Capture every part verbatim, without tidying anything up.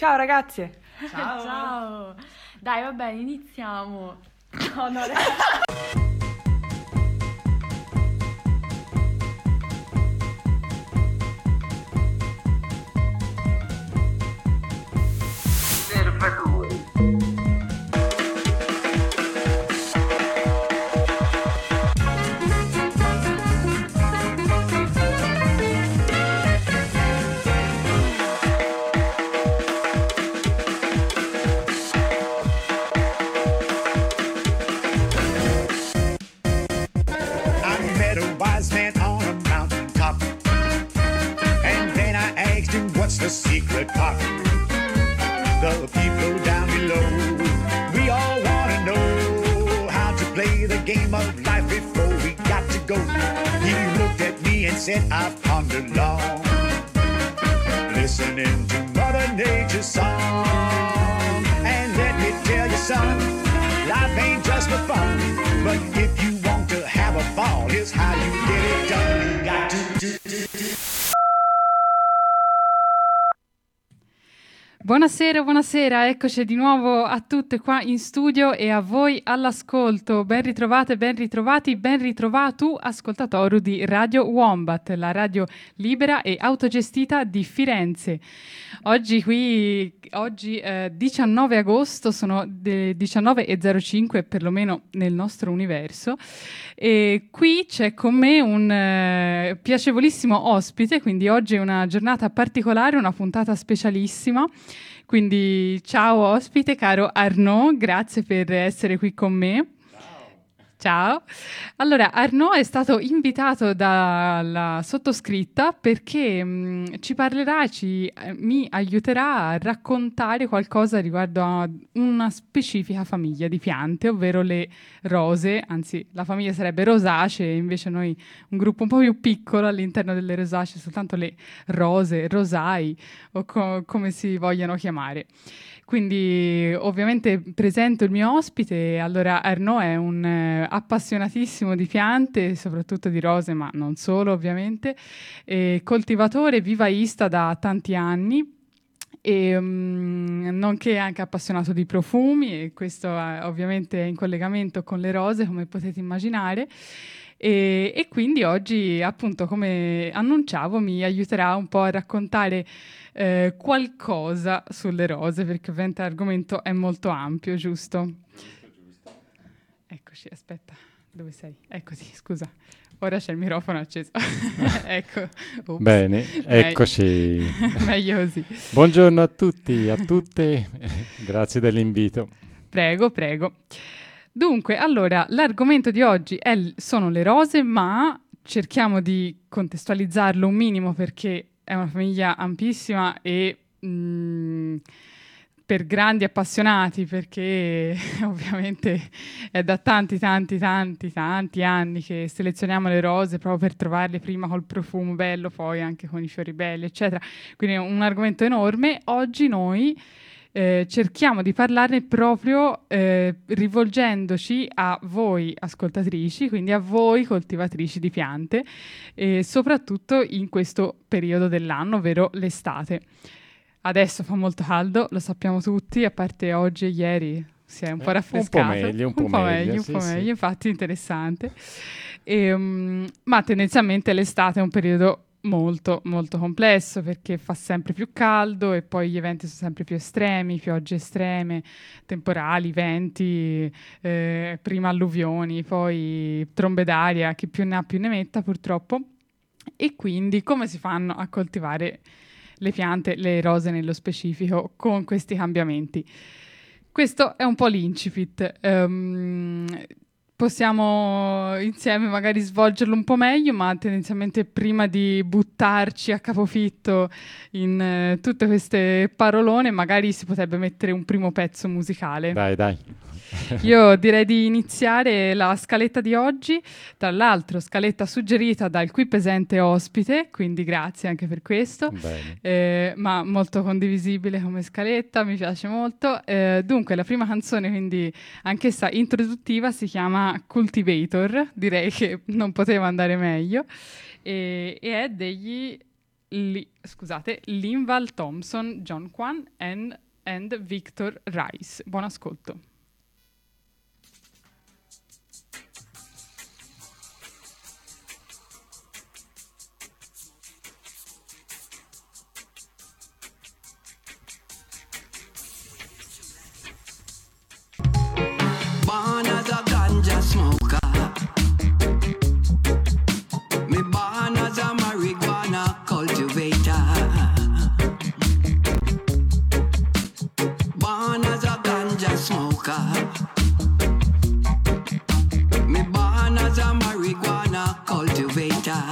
Ciao ragazze. Ciao. Ciao. Dai, va bene, iniziamo. No, no, the secret part. The people down below, we all want to know how to play the game of life before we got to go. He looked at me and said, I've pondered long, listening to Mother Nature's song. And let me tell you, son, life ain't just for fun, but if you want to have a ball, here's how you get it done. You got to do, do, do. Buonasera, buonasera, eccoci di nuovo a tutte qua in studio e a voi all'ascolto. Ben ritrovate, ben ritrovati, ben ritrovato ascoltatore di Radio Wombat, la radio libera e autogestita di Firenze. Oggi qui, oggi eh, diciannove agosto, sono le diciannove e zero cinque perlomeno nel nostro universo, e qui c'è con me un eh, piacevolissimo ospite, quindi oggi è una giornata particolare, una puntata specialissima. Quindi ciao ospite, caro Arnaud, grazie per essere qui con me. Ciao. Allora, Arnaud è stato invitato dalla sottoscritta perché mh, ci parlerà, ci, eh, mi aiuterà a raccontare qualcosa riguardo a una specifica famiglia di piante, ovvero le rose, anzi la famiglia sarebbe rosacee, invece noi un gruppo un po' più piccolo all'interno delle rosacee, soltanto le rose, rosai o co- come si vogliano chiamare. Quindi ovviamente presento il mio ospite. Allora, Arnaud è un eh, appassionatissimo di piante, soprattutto di rose, ma non solo ovviamente, e coltivatore vivaista da tanti anni, e um, nonché anche appassionato di profumi, e questo eh, ovviamente è in collegamento con le rose, come potete immaginare. E, e quindi oggi, appunto, come annunciavo, mi aiuterà un po' a raccontare eh, qualcosa sulle rose, perché ovviamente l'argomento è molto ampio, giusto? Giusto, giusto. Eccoci, aspetta, dove sei? Eccoci, scusa. Ora c'è il microfono acceso. Ecco. Ups. Bene, eccoci. Meglio così. Buongiorno a tutti, a tutte. Grazie dell'invito. Prego, prego. Dunque, allora, l'argomento di oggi è, sono le rose, ma cerchiamo di contestualizzarlo un minimo perché è una famiglia ampissima e mh, per grandi appassionati, perché ovviamente è da tanti, tanti, tanti, tanti anni che selezioniamo le rose proprio per trovarle prima col profumo bello, poi anche con i fiori belli, eccetera. Quindi è un argomento enorme. Oggi noi Eh, cerchiamo di parlarne proprio eh, rivolgendoci a voi ascoltatrici, quindi a voi coltivatrici di piante, e soprattutto in questo periodo dell'anno, ovvero l'estate. Adesso fa molto caldo, lo sappiamo tutti, a parte oggi e ieri si è un po' raffrescato. Un po' meglio, un po', un po meglio, meglio, un sì, po' sì. meglio, infatti interessante. E, um, ma tendenzialmente l'estate è un periodo molto molto complesso perché fa sempre più caldo e poi gli eventi sono sempre più estremi, piogge estreme, temporali, venti, eh, prima alluvioni, poi trombe d'aria, chi più ne ha più ne metta purtroppo. E quindi come si fanno a coltivare le piante, le rose nello specifico, con questi cambiamenti? Questo è un po' l'incipit. Um, Possiamo insieme magari svolgerlo un po' meglio, ma tendenzialmente prima di buttarci a capofitto in eh, tutte queste parolone, magari si potrebbe mettere un primo pezzo musicale. Dai, dai. Io direi di iniziare la scaletta di oggi, tra l'altro scaletta suggerita dal qui presente ospite, quindi grazie anche per questo, eh, ma molto condivisibile come scaletta, mi piace molto. Eh, dunque la prima canzone, quindi anch'essa introduttiva, si chiama Cultivator, direi che non poteva andare meglio, e, e è degli Li- scusate, Linval Thompson, John Kwan and, and Victor Rice. Buon ascolto. Born as a ganja smoker. Me born as a marijuana cultivator. Born as a ganja smoker. Me born as a marijuana cultivator.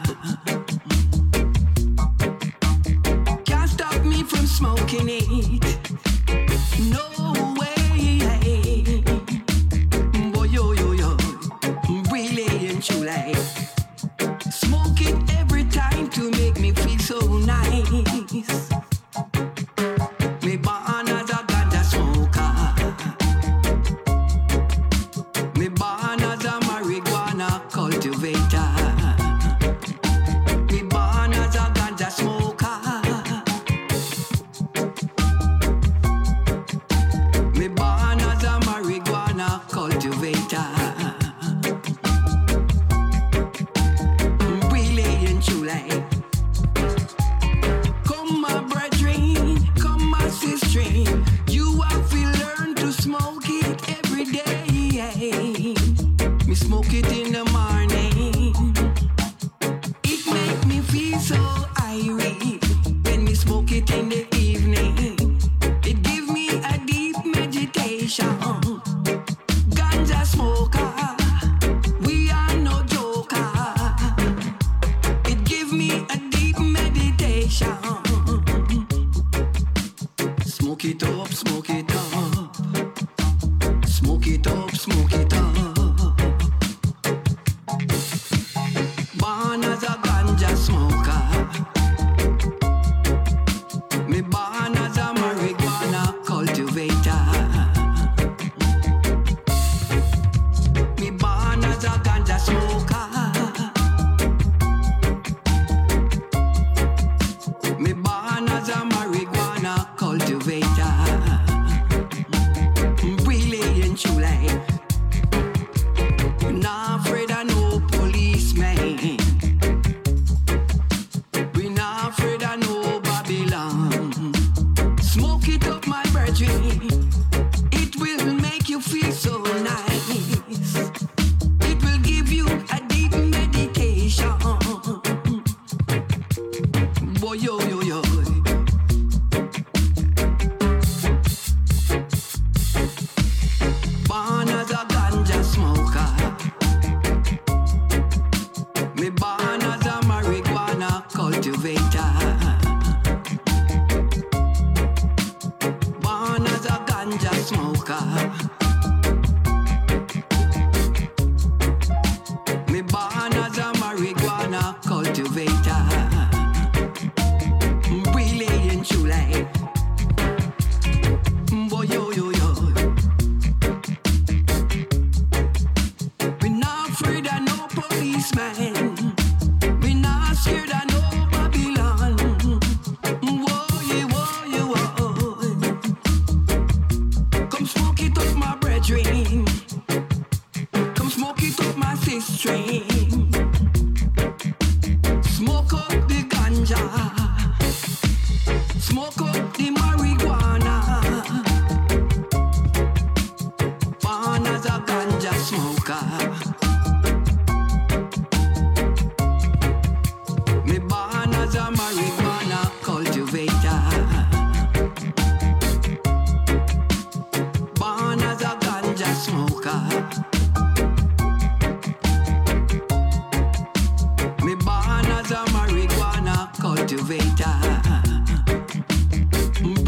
Can't stop me from smoking it. No way. You like smoke it every time to make me feel so nice. Me born as a ganja smoker. Me born as a marijuana cultivator. Me born as a ganja smoker. Me born as a marijuana cultivator. Come my brethren, come my sister, you have to learn to smoke it every day. Me smoke it in the morning. It make me feel so irie. When me smoke it in the evening, it give me a deep meditation. Ganja smoker, we are no joker. It give me a deep meditation. Smoke it up, smoke it up. Smoke it up, smoke it up. Born as a ganja smoker. Me born as a marijuana cultivator. Me born as a ganja smoker. Me born as a marijuana cultivator. Brilliant you like. Not afraid of no policeman. We not afraid of no Babylon. Smoke it up my brethren. It will make you feel so nice. It will give you a deep meditation. Boy, yo, yo, yo. Born as a ganja smoker. Me born as a marijuana cultivator. Born as a ganja smoker. Me born as a marijuana cultivator. Brilliant you like. Boy, yo, yo, yo. We not afraid of no policeman. We not scared of no Babylon. Whoa, yeah, whoa, yeah, whoa. Come smoke it up, my brethren. Come smoke it up, my sister. Smoke up the ganja. Smoke up the marijuana. Born as a ganja smoker. Me born as a marijuana cultivator. Born as a ganja smoker. Me born as a marijuana cultivator.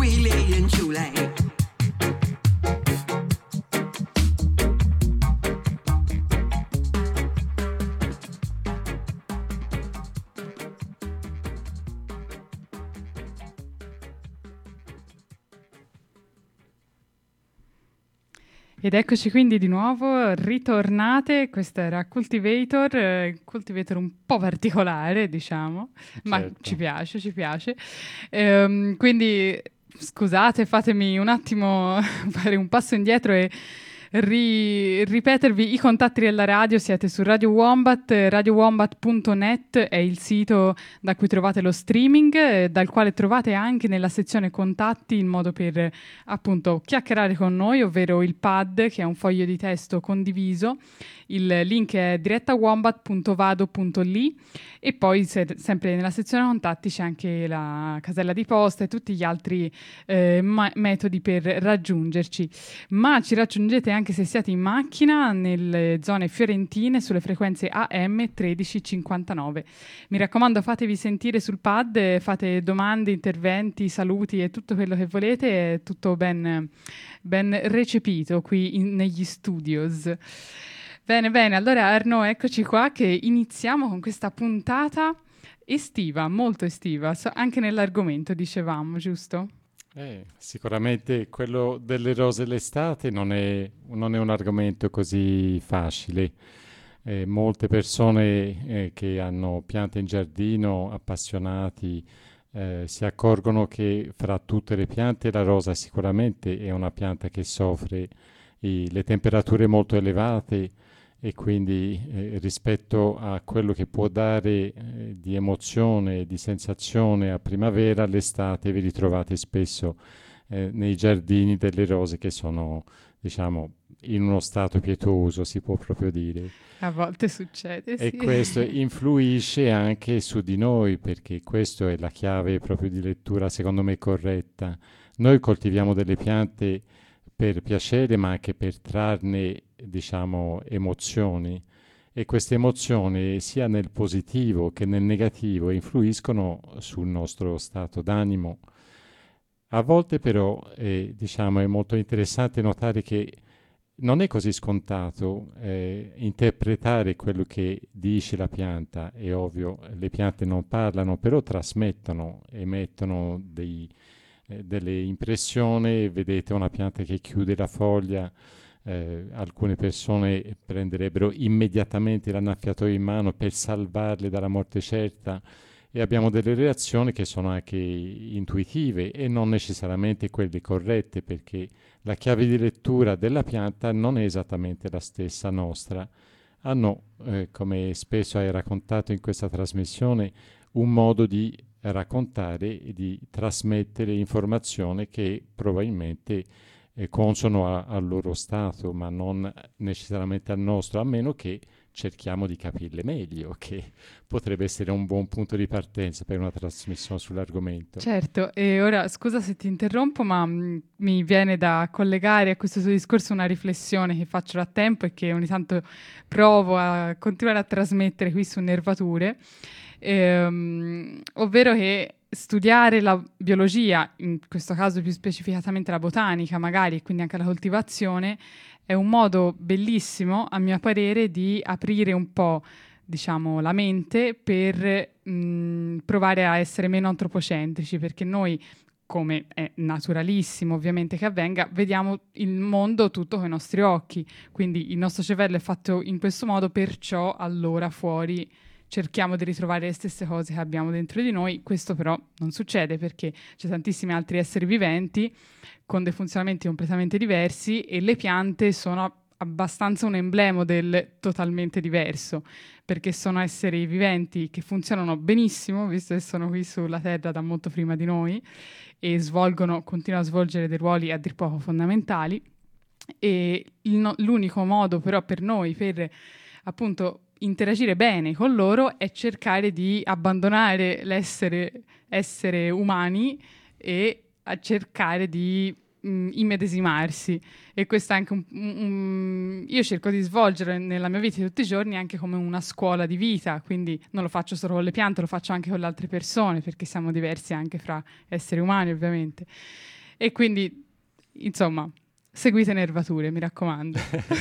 Ed eccoci quindi di nuovo, ritornate, questo era Cultivator, eh, Cultivator un po' particolare diciamo, ma Certo. ci piace, ci piace. Ehm, quindi scusate, fatemi un attimo fare un passo indietro e ri- ripetervi i contatti della radio. Siete su Radio Wombat, radio wombat punto net è il sito da cui trovate lo streaming, eh, dal quale trovate anche nella sezione contatti il modo per eh, appunto chiacchierare con noi, ovvero il pad, che è un foglio di testo condiviso. Il link è diretta wombat punto vado punto li e poi se- sempre nella sezione contatti c'è anche la casella di posta e tutti gli altri eh, ma- metodi per raggiungerci. Ma ci raggiungete anche se siete in macchina nelle zone fiorentine sulle frequenze A M tredici cinquantanove. Mi raccomando, fatevi sentire sul pad, eh, fate domande, interventi, saluti e tutto quello che volete, è tutto ben, ben recepito qui in- negli studios. Bene, bene, allora Arno, eccoci qua che iniziamo con questa puntata estiva, molto estiva, so- anche nell'argomento dicevamo, giusto? Eh, sicuramente quello delle rose l'estate non è, non è un argomento così facile. Eh, molte persone eh, che hanno piante in giardino, appassionati, eh, si accorgono che fra tutte le piante la rosa sicuramente è una pianta che soffre i- le temperature molto elevate e quindi eh, rispetto a quello che può dare eh, di emozione, di sensazione a primavera, l'estate vi ritrovate spesso eh, nei giardini delle rose che sono, diciamo, in uno stato pietoso, si può proprio dire. A volte succede, E sì. questo influisce anche su di noi, perché questa è la chiave proprio di lettura, secondo me, corretta. Noi coltiviamo delle piante per piacere, ma anche per trarne, diciamo, emozioni. E queste emozioni, sia nel positivo che nel negativo, influiscono sul nostro stato d'animo. A volte però, eh, diciamo, è molto interessante notare che non è così scontato eh, interpretare quello che dice la pianta. È ovvio, le piante non parlano, però trasmettono, emettono dei, eh, delle impressioni. Vedete una pianta che chiude la foglia, eh, alcune persone prenderebbero immediatamente l'annaffiatoio in mano per salvarle dalla morte certa, e abbiamo delle reazioni che sono anche intuitive e non necessariamente quelle corrette, perché la chiave di lettura della pianta non è esattamente la stessa nostra. Hanno, eh, come spesso hai raccontato in questa trasmissione, un modo di raccontare e di trasmettere informazione che probabilmente è consono a- al loro stato, ma non necessariamente al nostro, a meno che cerchiamo di capirle meglio, che potrebbe essere un buon punto di partenza per una trasmissione sull'argomento. Certo, e ora scusa se ti interrompo, ma mh, mi viene da collegare a questo tuo discorso una riflessione che faccio da tempo e che ogni tanto provo a continuare a trasmettere qui su Nervature, ehm, ovvero che studiare la biologia, in questo caso più specificatamente la botanica magari, e quindi anche la coltivazione, è un modo bellissimo, a mio parere, di aprire un po', diciamo, la mente per mh, provare a essere meno antropocentrici, perché noi, come è naturalissimo ovviamente che avvenga, vediamo il mondo tutto con i nostri occhi, quindi il nostro cervello è fatto in questo modo, perciò allora fuori cerchiamo di ritrovare le stesse cose che abbiamo dentro di noi. Questo però non succede, perché c'è tantissimi altri esseri viventi con dei funzionamenti completamente diversi e le piante sono abbastanza un emblema del totalmente diverso, perché sono esseri viventi che funzionano benissimo, visto che sono qui sulla Terra da molto prima di noi e svolgono, continuano a svolgere dei ruoli a dir poco fondamentali, e il no- l'unico modo però per noi per appunto interagire bene con loro è cercare di abbandonare l'essere essere umani e a cercare di mh, immedesimarsi. E questo è anche un, un, un- io cerco di svolgere nella mia vita di tutti i giorni anche come una scuola di vita, quindi non lo faccio solo con le piante, lo faccio anche con le altre persone, perché siamo diversi anche fra esseri umani ovviamente. E quindi insomma, seguite Nervature, mi raccomando.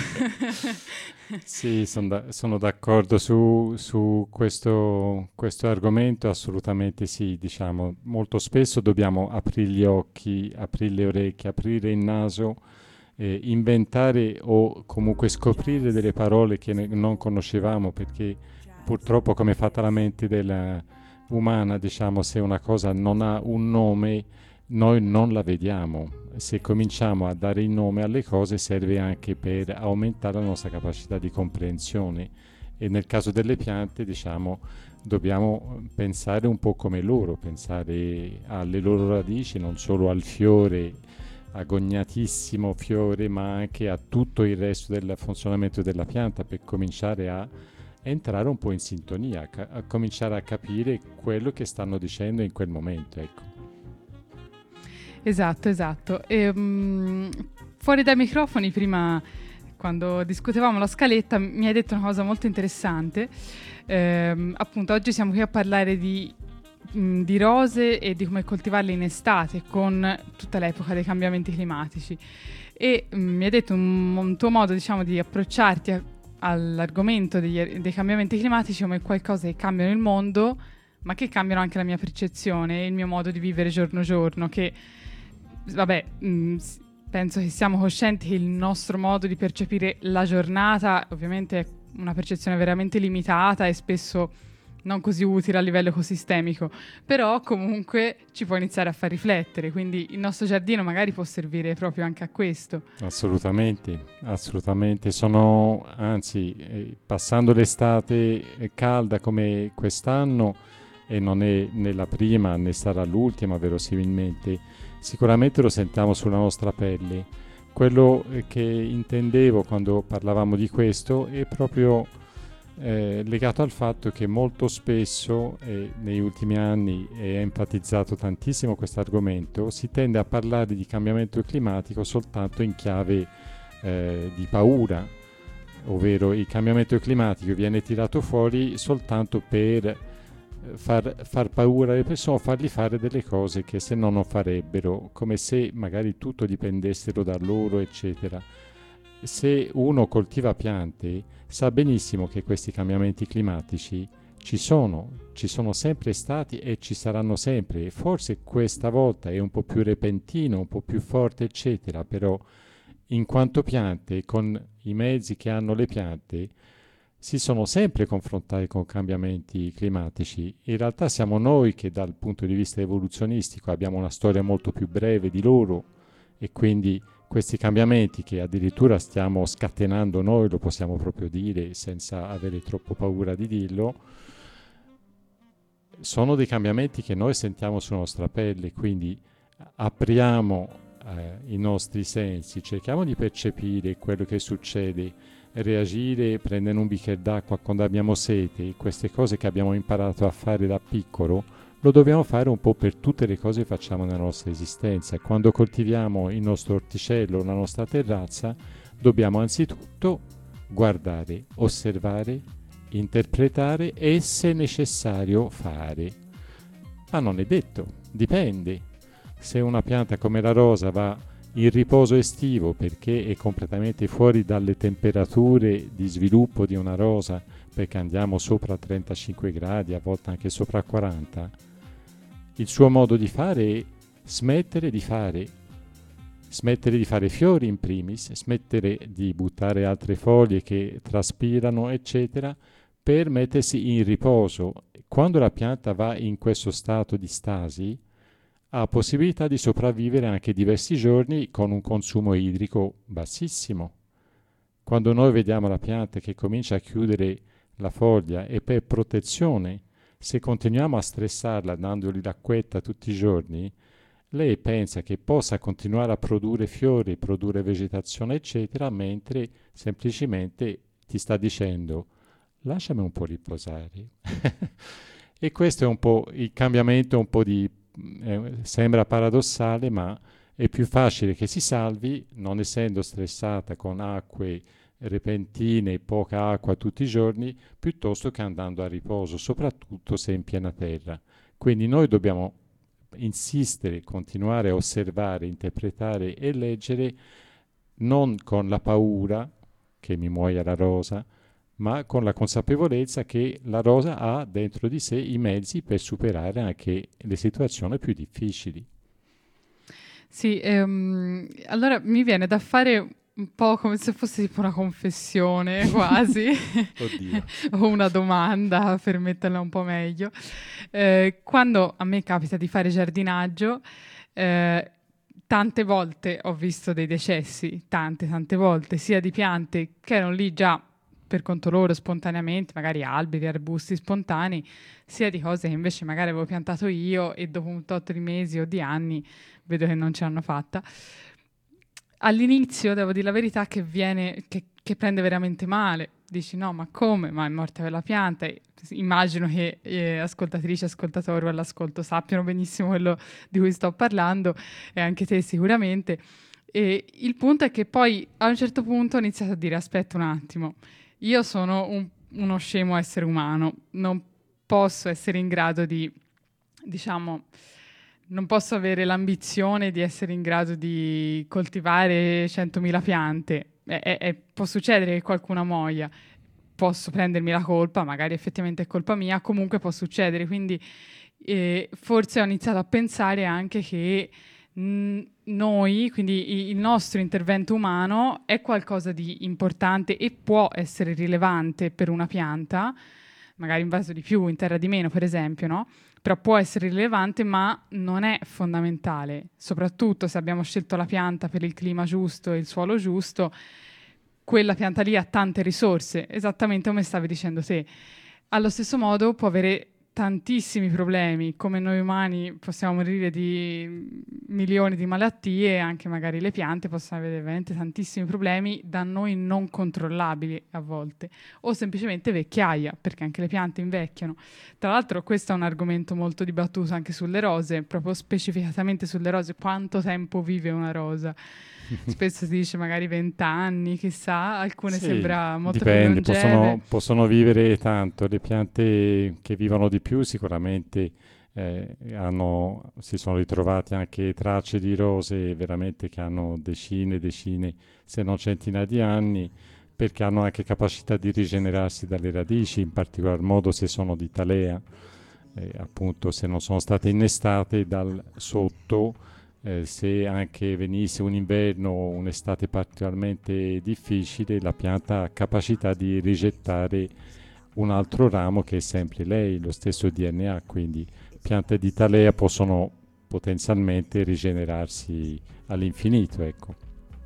Sì, son da- sono d'accordo su, su questo, questo argomento, assolutamente sì. Diciamo, molto spesso dobbiamo aprire gli occhi, aprire le orecchie, aprire il naso eh, inventare o comunque scoprire delle parole che ne- non conoscevamo, perché purtroppo come è fatta la mente della umana, diciamo, se una cosa non ha un nome, noi non la vediamo. Se cominciamo a dare il nome alle cose serve anche per aumentare la nostra capacità di comprensione, e nel caso delle piante, diciamo, dobbiamo pensare un po' come loro, pensare alle loro radici, non solo al fiore, agognatissimo fiore, ma anche a tutto il resto del funzionamento della pianta, per cominciare a entrare un po' in sintonia, a, ca- a cominciare a capire quello che stanno dicendo in quel momento, ecco. Esatto, esatto. E, mm, fuori dai microfoni, prima, quando discutevamo la scaletta, mi hai detto una cosa molto interessante. Ehm, appunto, oggi siamo qui a parlare di, mh, di rose e di come coltivarle in estate, con tutta l'epoca dei cambiamenti climatici. E mh, mi hai detto un, un tuo modo, diciamo, di approcciarti a- all'argomento degli- dei cambiamenti climatici come qualcosa che cambiano il mondo, ma che cambiano anche la mia percezione e il mio modo di vivere giorno giorno, che vabbè, mh, s- penso che siamo coscienti che il nostro modo di percepire la giornata ovviamente è una percezione veramente limitata e spesso non così utile a livello ecosistemico, però comunque ci può iniziare a far riflettere, quindi il nostro giardino magari può servire proprio anche a questo. Assolutamente, assolutamente. Sono, anzi, eh, passando l'estate eh, calda come quest'anno, e non è né la prima né sarà l'ultima verosimilmente, sicuramente lo sentiamo sulla nostra pelle. Quello eh, che intendevo quando parlavamo di questo è proprio eh, legato al fatto che molto spesso, eh, negli ultimi anni è enfatizzato tantissimo questo argomento, si tende a parlare di cambiamento climatico soltanto in chiave eh, di paura, ovvero il cambiamento climatico viene tirato fuori soltanto per eh, far, far paura alle persone, fargli fare delle cose che se no non farebbero, come se magari tutto dipendessero da loro, eccetera. Se uno coltiva piante, sa benissimo che questi cambiamenti climatici ci sono, ci sono sempre stati e ci saranno sempre. Forse questa volta è un po' più repentino, un po' più forte, eccetera, però in quanto piante, con i mezzi che hanno le piante, si sono sempre confrontati con cambiamenti climatici. In realtà siamo noi che dal punto di vista evoluzionistico abbiamo una storia molto più breve di loro, e quindi questi cambiamenti che addirittura stiamo scatenando noi, lo possiamo proprio dire senza avere troppo paura di dirlo, sono dei cambiamenti che noi sentiamo sulla nostra pelle, quindi apriamo eh, i nostri sensi, cerchiamo di percepire quello che succede, reagire prendendo un bicchiere d'acqua quando abbiamo sete. Queste cose che abbiamo imparato a fare da piccolo lo dobbiamo fare un po' per tutte le cose che facciamo nella nostra esistenza. Quando coltiviamo il nostro orticello, la nostra terrazza, dobbiamo anzitutto guardare, osservare, interpretare e, se necessario, fare. Ma non è detto, dipende. Se una pianta come la rosa va in riposo estivo perché è completamente fuori dalle temperature di sviluppo di una rosa, perché andiamo sopra trentacinque gradi, a volte anche sopra quaranta, il suo modo di fare è smettere di fare, smettere di fare fiori in primis, smettere di buttare altre foglie che traspirano, eccetera, per mettersi in riposo. Quando la pianta va in questo stato di stasi, ha possibilità di sopravvivere anche diversi giorni con un consumo idrico bassissimo. Quando noi vediamo la pianta che comincia a chiudere la foglia, e per protezione, se continuiamo a stressarla dandogli l'acquetta tutti i giorni, lei pensa che possa continuare a produrre fiori, produrre vegetazione, eccetera, mentre semplicemente ti sta dicendo lasciami un po' riposare. E questo è un po' il cambiamento, un po' di eh, sembra paradossale, ma è più facile che si salvi non essendo stressata con acque repentine, poca acqua tutti i giorni, piuttosto che andando a riposo, soprattutto se in piena terra. Quindi noi dobbiamo insistere, continuare a osservare, interpretare e leggere, non con la paura che mi muoia la rosa, ma con la consapevolezza che la rosa ha dentro di sé i mezzi per superare anche le situazioni più difficili. Sì, ehm, allora mi viene da fare un po' come se fosse tipo una confessione quasi, Oddio. o una domanda per metterla un po' meglio. Eh, quando a me capita di fare giardinaggio, eh, tante volte ho visto dei decessi, tante, tante volte, sia di piante che erano lì già per conto loro spontaneamente, magari alberi, arbusti spontanei, sia di cose che invece magari avevo piantato io e dopo un tot di mesi o di anni vedo che non ce l'hanno fatta. All'inizio, devo dire la verità, che viene, che, che prende veramente male. Dici no, ma come? Ma è morta quella pianta? E immagino che eh, ascoltatrici, ascoltatori all'ascolto sappiano benissimo quello di cui sto parlando, e anche te sicuramente. E il punto è che poi a un certo punto ho iniziato a dire aspetta un attimo, io sono un, uno scemo essere umano, non posso essere in grado di, diciamo, non posso avere l'ambizione di essere in grado di coltivare centomila piante. E, e, e può succedere che qualcuno muoia, posso prendermi la colpa, magari effettivamente è colpa mia, comunque può succedere. Quindi eh, forse ho iniziato a pensare anche che mh, noi, quindi i, il nostro intervento umano è qualcosa di importante e può essere rilevante per una pianta, magari in vaso di più, in terra di meno, per esempio, no? Però può essere rilevante, ma non è fondamentale, soprattutto se abbiamo scelto la pianta per il clima giusto e il suolo giusto. Quella pianta lì ha tante risorse, esattamente come stavi dicendo te. Allo stesso modo può avere tantissimi problemi, come noi umani possiamo morire di milioni di malattie, anche magari le piante possono avere veramente tantissimi problemi da noi non controllabili a volte, o semplicemente vecchiaia, perché anche le piante invecchiano. Tra l'altro questo è un argomento molto dibattuto anche sulle rose, proprio specificatamente sulle rose, quanto tempo vive una rosa. Spesso si dice magari vent'anni, chissà, alcune Sì, sembra molto dipende, più possono, longeve. possono vivere tanto. Le piante che vivono di più sicuramente eh, hanno, si sono ritrovate anche tracce di rose veramente che hanno decine e decine, se non centinaia di anni, perché hanno anche capacità di rigenerarsi dalle radici, in particolar modo se sono di talea, eh, appunto se non sono state innestate dal sotto. Eh, se anche venisse un inverno o un'estate particolarmente difficile, la pianta ha capacità di rigettare un altro ramo che è sempre lei, lo stesso D N A, quindi piante di talea possono potenzialmente rigenerarsi all'infinito, ecco.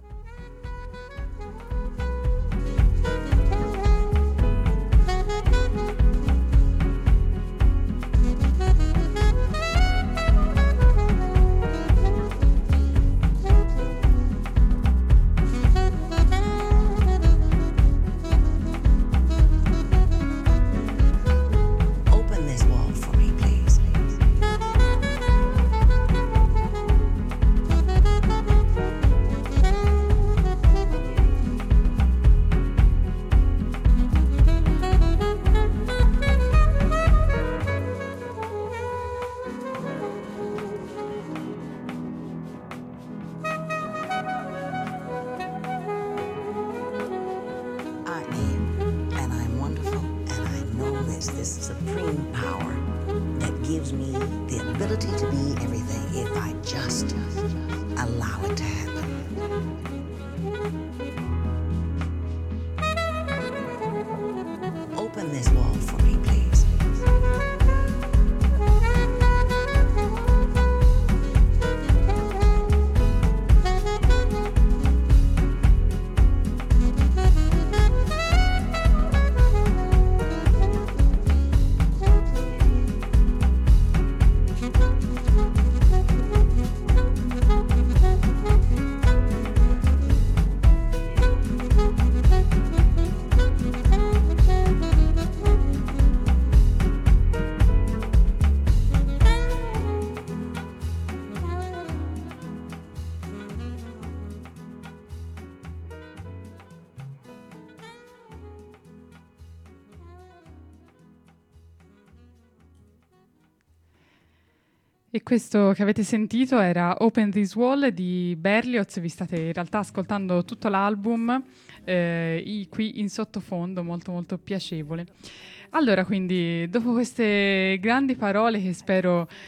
E questo che avete sentito era Open This Wall di Berlioz. Vi state in realtà ascoltando tutto l'album eh, i, qui in sottofondo, molto molto piacevole. Allora, quindi, dopo queste grandi parole che spero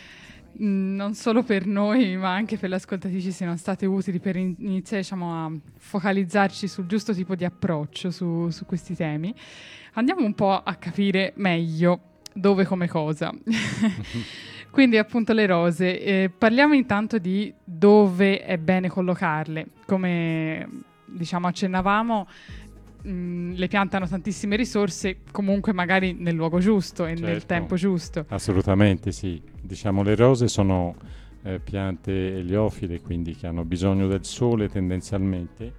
mh, non solo per noi, ma anche per le ascoltatrici siano state utili per in- iniziare, diciamo, a focalizzarci sul giusto tipo di approccio su, su questi temi. Andiamo un po' a capire meglio dove, come, cosa. Quindi appunto le rose. Eh, parliamo intanto di dove è bene collocarle. Come diciamo accennavamo, mh, le piante hanno tantissime risorse, comunque magari nel luogo giusto e certo, nel tempo giusto. Assolutamente sì. Diciamo le rose sono eh, piante eliofile, quindi che hanno bisogno del sole tendenzialmente,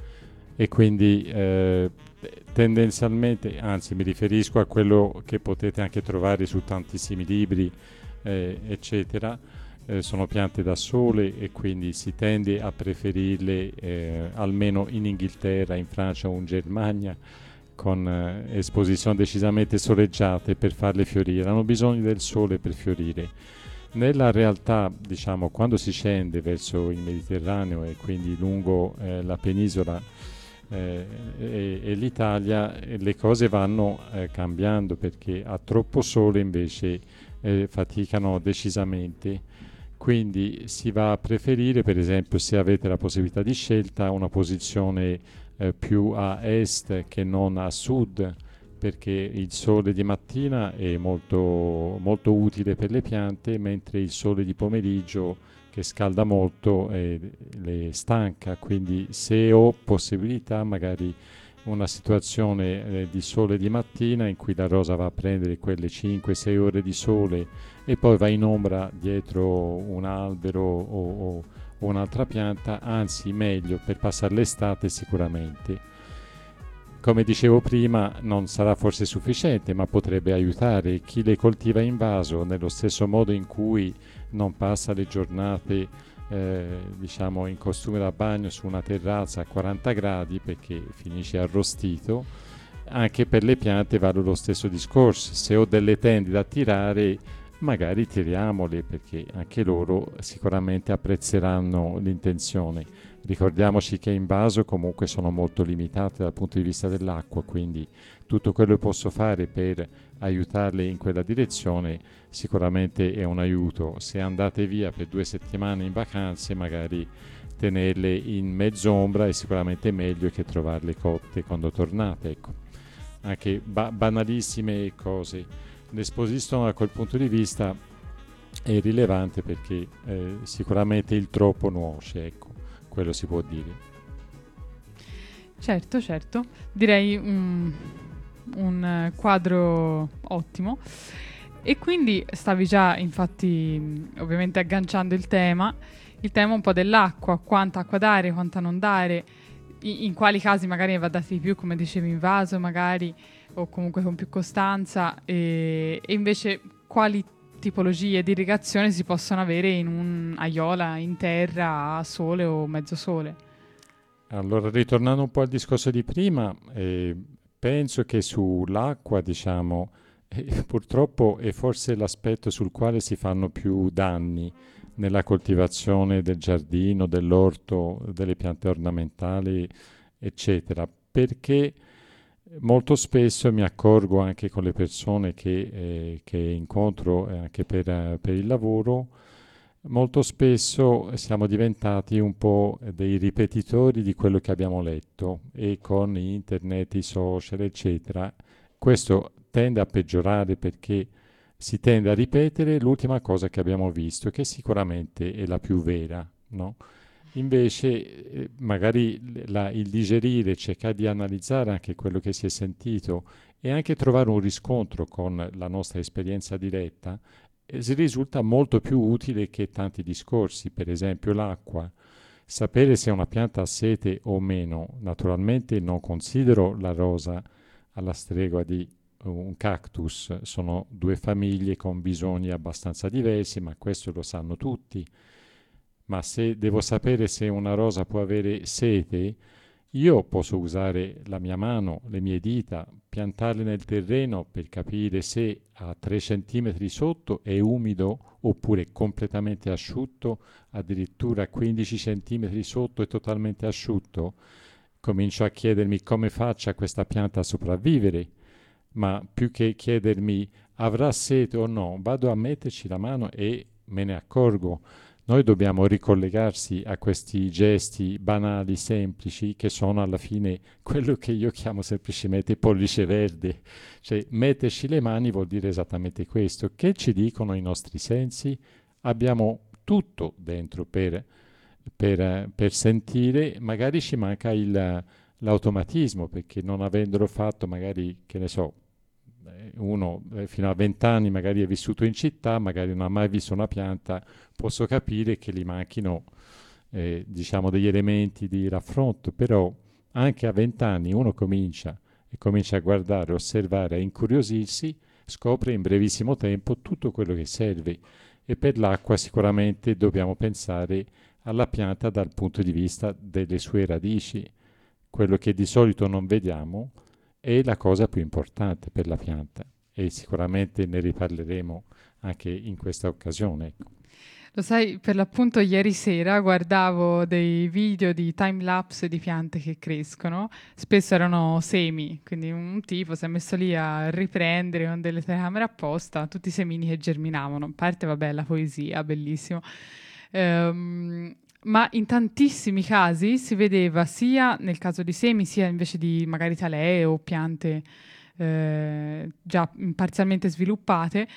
e quindi eh, tendenzialmente, anzi mi riferisco a quello che potete anche trovare su tantissimi libri, eh, eccetera, eh, sono piante da sole e quindi si tende a preferirle eh, almeno in Inghilterra, in Francia o in Germania, con eh, esposizioni decisamente soleggiate per farle fiorire. Hanno bisogno del sole per fiorire. Nella realtà, diciamo, quando si scende verso il Mediterraneo e quindi lungo eh, la penisola eh, e, e l'Italia, eh, le cose vanno eh, cambiando, perché a troppo sole invece eh, faticano decisamente. Quindi si va a preferire, per esempio, se avete la possibilità di scelta, una posizione eh, più a est che non a sud, perché il sole di mattina è molto, molto utile per le piante, mentre il sole di pomeriggio, che scalda molto, eh, le stanca. Quindi se ho possibilità, magari una situazione eh, di sole di mattina in cui la rosa va a prendere quelle cinque sei ore di sole e poi va in ombra dietro un albero o, o, o un'altra pianta, anzi meglio per passare l'estate sicuramente. Come dicevo prima, non sarà forse sufficiente, ma potrebbe aiutare chi le coltiva in vaso, nello stesso modo in cui non passa le giornate eh, diciamo in costume da bagno su una terrazza a quaranta gradi perché finisce arrostito. Anche per le piante vale lo stesso discorso. Se ho delle tende da tirare, magari tiriamole, perché anche loro sicuramente apprezzeranno l'intenzione. Ricordiamoci che in vaso comunque sono molto limitate dal punto di vista dell'acqua, quindi tutto quello che posso fare per aiutarle in quella direzione sicuramente è un aiuto. Se andate via per due settimane in vacanze, magari tenerle in mezz'ombra è sicuramente meglio che trovarle cotte quando tornate, ecco. Anche ba- banalissime cose. L'esposizione da quel punto di vista è rilevante, perché eh, sicuramente il troppo nuoce, ecco, quello si può dire. Certo, certo, direi un, un quadro ottimo. E quindi stavi già, infatti, ovviamente agganciando il tema, il tema un po' dell'acqua, quanta acqua dare, quanta non dare, in, in quali casi magari ne va dati di più, come dicevi, in vaso magari, o comunque con più costanza, e, e invece quali tipologie di irrigazione si possono avere in un'aiola in terra a sole o mezzo sole. Allora, ritornando un po' al discorso di prima, eh, penso che sull'acqua, diciamo, eh, purtroppo è forse l'aspetto sul quale si fanno più danni nella coltivazione del giardino, dell'orto, delle piante ornamentali, eccetera, perché molto spesso mi accorgo anche con le persone che, eh, che incontro eh, anche per, uh, per il lavoro, molto spesso siamo diventati un po' dei ripetitori di quello che abbiamo letto, e con internet, i social, eccetera, questo tende a peggiorare, perché si tende a ripetere l'ultima cosa che abbiamo visto, che sicuramente è la più vera, no? Invece eh, magari la, il digerire, cercare di analizzare anche quello che si è sentito e anche trovare un riscontro con la nostra esperienza diretta eh, si risulta molto più utile che tanti discorsi. Per esempio l'acqua, sapere se una pianta ha sete o meno. Naturalmente non considero la rosa alla stregua di un cactus, sono due famiglie con bisogni abbastanza diversi, ma questo lo sanno tutti. Ma se devo sapere se una rosa può avere sete, io posso usare la mia mano, le mie dita, piantarle nel terreno per capire se a tre centimetri sotto è umido oppure completamente asciutto, addirittura a quindici centimetri sotto è totalmente asciutto. Comincio a chiedermi come faccia questa pianta a sopravvivere, ma più che chiedermi avrà sete o no, vado a metterci la mano e me ne accorgo. Noi dobbiamo ricollegarsi a questi gesti banali, semplici, che sono alla fine quello che io chiamo semplicemente pollice verde. Cioè, metterci le mani vuol dire esattamente questo. Che ci dicono i nostri sensi? Abbiamo tutto dentro per, per, per sentire, magari ci manca il, l'automatismo, perché non avendolo fatto, magari, che ne so, uno eh, fino a vent'anni magari è vissuto in città, magari non ha mai visto una pianta, posso capire che gli manchino eh, diciamo degli elementi di raffronto, però anche a vent'anni uno comincia e comincia a guardare, osservare, a incuriosirsi, scopre in brevissimo tempo tutto quello che serve. E per l'acqua sicuramente dobbiamo pensare alla pianta dal punto di vista delle sue radici. Quello che di solito non vediamo è la cosa più importante per la pianta, e sicuramente ne riparleremo anche in questa occasione. Ecco. Lo sai, per l'appunto ieri sera guardavo dei video di time lapse di piante che crescono, spesso erano semi, quindi un tipo si è messo lì a riprendere con delle telecamere apposta tutti i semini che germinavano. A parte, vabbè, la poesia, bellissimo. Ehm, ma in tantissimi casi si vedeva, sia nel caso di semi, sia invece di magari talee o piante eh, già parzialmente sviluppate,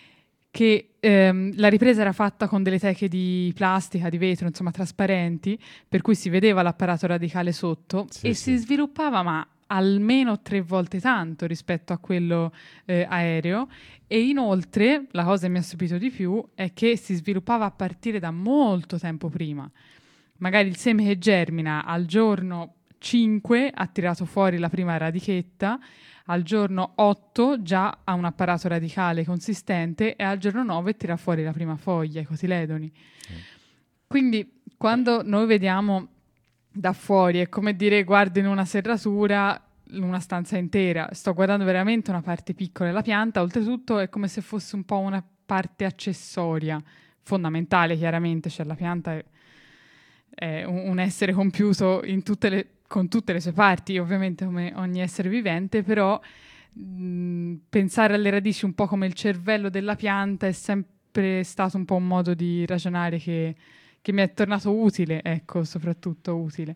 che ehm, la ripresa era fatta con delle teche di plastica, di vetro, insomma trasparenti, per cui si vedeva l'apparato radicale sotto, sì, e sì. si sviluppava ma almeno tre volte tanto rispetto a quello eh, aereo. E inoltre, la cosa che mi ha stupito di più è che si sviluppava a partire da molto tempo prima. Magari il seme che germina al giorno cinque ha tirato fuori la prima radichetta, al giorno otto già ha un apparato radicale consistente e al giorno nove tira fuori la prima foglia, i cotiledoni. Mm. Quindi quando noi vediamo da fuori è come dire guardo in una serratura una stanza intera, sto guardando veramente una parte piccola della pianta, oltretutto è come se fosse un po' una parte accessoria, fondamentale chiaramente, cioè la pianta è, è un, un essere compiuto in tutte le, con tutte le sue parti, ovviamente come ogni essere vivente, però mh, pensare alle radici un po' come il cervello della pianta è sempre stato un po' un modo di ragionare che, che mi è tornato utile, ecco, soprattutto utile.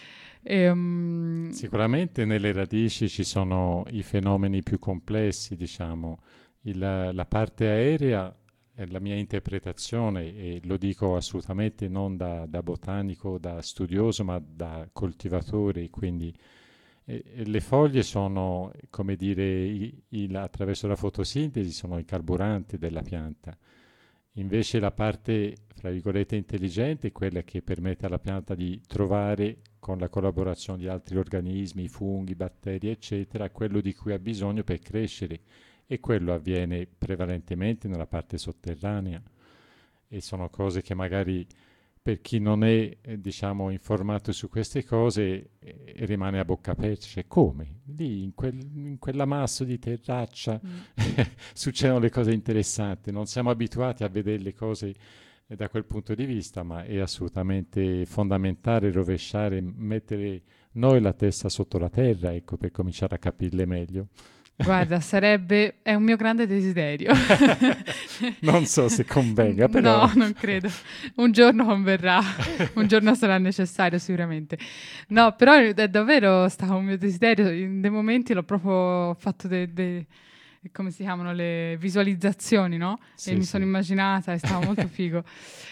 E, um... Sicuramente nelle radici ci sono i fenomeni più complessi, diciamo. Il, la parte aerea è la mia interpretazione, e lo dico assolutamente non da, da botanico, da studioso, ma da coltivatore. Quindi eh, le foglie sono, come dire, i, il, attraverso la fotosintesi sono il carburante della pianta. Invece la parte, fra virgolette, intelligente è quella che permette alla pianta di trovare, con la collaborazione di altri organismi, funghi, batteri, eccetera, quello di cui ha bisogno per crescere. E quello avviene prevalentemente nella parte sotterranea. E sono cose che magari per chi non è, eh, diciamo, informato su queste cose eh, rimane a bocca aperta. Cioè, come? Lì, in, quel, in quell'ammasso di terraccia mm. succedono le cose interessanti. Non siamo abituati a vedere le cose eh, da quel punto di vista, ma è assolutamente fondamentale rovesciare, mettere noi la testa sotto la terra, ecco, per cominciare a capirle meglio. Guarda, sarebbe, è un mio grande desiderio. Non so se convenga, però... No, non credo. Un giorno converrà, un giorno sarà necessario sicuramente. No, però è davvero stato un mio desiderio. In dei momenti l'ho proprio fatto dei... De, come si chiamano, le visualizzazioni, no? Sì, e mi sì. sono immaginata, e stava molto figo.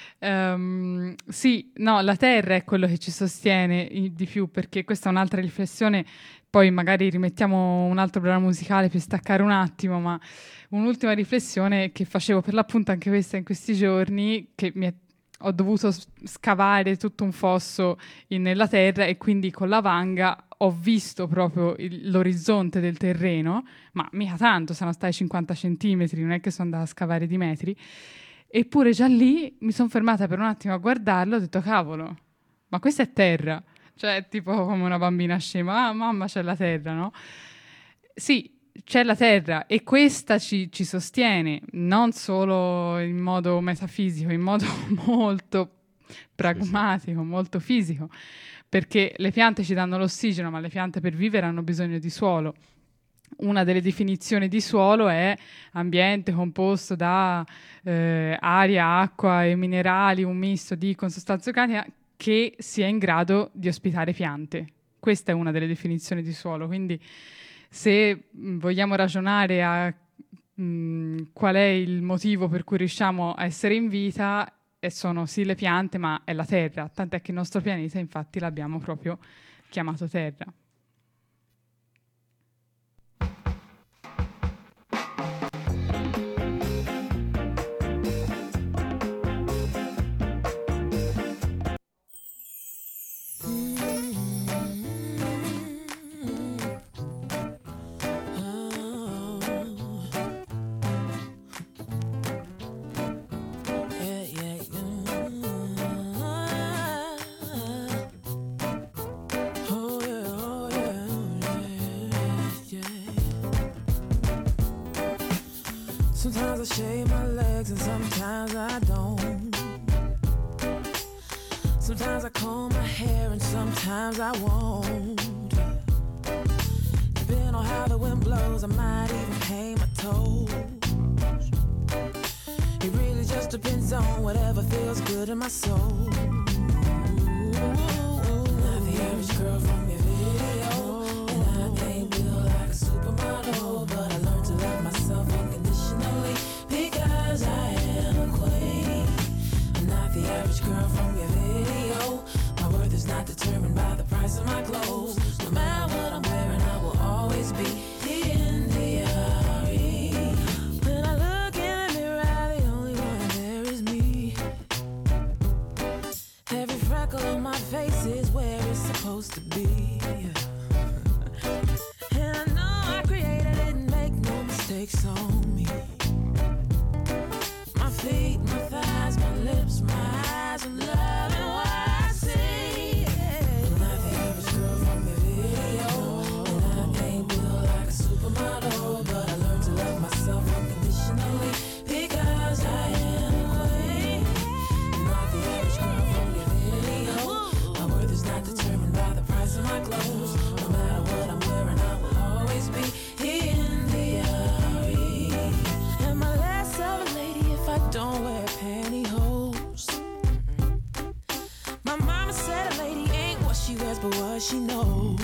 Um, sì, no, la terra è quello che ci sostiene i, di più, perché questa è un'altra riflessione. Poi magari rimettiamo un altro brano musicale per staccare un attimo, ma un'ultima riflessione che facevo per l'appunto anche questa in questi giorni, che mi è, ho dovuto scavare tutto un fosso in, nella terra, e quindi con la vanga ho visto proprio il, l'orizzonte del terreno, ma mica tanto, sono stati cinquanta centimetri, non è che sono andata a scavare di metri, eppure già lì mi sono fermata per un attimo a guardarlo, ho detto cavolo, ma questa è terra. Cioè, tipo come una bambina scema, ah mamma c'è la terra, no? Sì, c'è la terra, e questa ci, ci sostiene, non solo in modo metafisico, in modo molto pragmatico, sì, sì. molto fisico, perché le piante ci danno l'ossigeno, ma le piante per vivere hanno bisogno di suolo. una delle definizioni di suolo è ambiente composto da eh, aria, acqua e minerali, un misto di con sostanze organiche che sia in grado di ospitare piante. Questa è una delle definizioni di suolo, quindi se mh, vogliamo ragionare a mh, qual è il motivo per cui riusciamo a essere in vita, e sono sì le piante, ma è la terra, tant'è che il nostro pianeta infatti l'abbiamo proprio chiamato terra. Sometimes I shave my legs and sometimes I don't. Sometimes I comb my hair and sometimes I won't. Depending on how the wind blows, I might even paint my toes. It really just depends on whatever feels good in my soul. Not the average girl from your video, and I ain't built like a supermodel, but I learned to love myself unconditionally because I am a queen. I'm not the average girl from your video. My worth is not determined by the price of my clothes. No matter what I'm wearing, I will always be in the R E. When I look in the mirror, the only one there is me. Every freckle on my face is where it's supposed to be. And I know I created it and make no mistakes on me. My feet, my thighs, my lips, my eyes, I'm loving what I see. I'm not the average girl from your video, and I ain't built like a supermodel, but I learned to love myself unconditionally because I am a queen. I'm not the average girl from your video. My worth is not determined by the price of my clothes. No matter what I'm wearing, I will always be in the R E. Am I less of a lady if I don't wear pantyhose? My mama said a lady ain't what she wears but what she knows.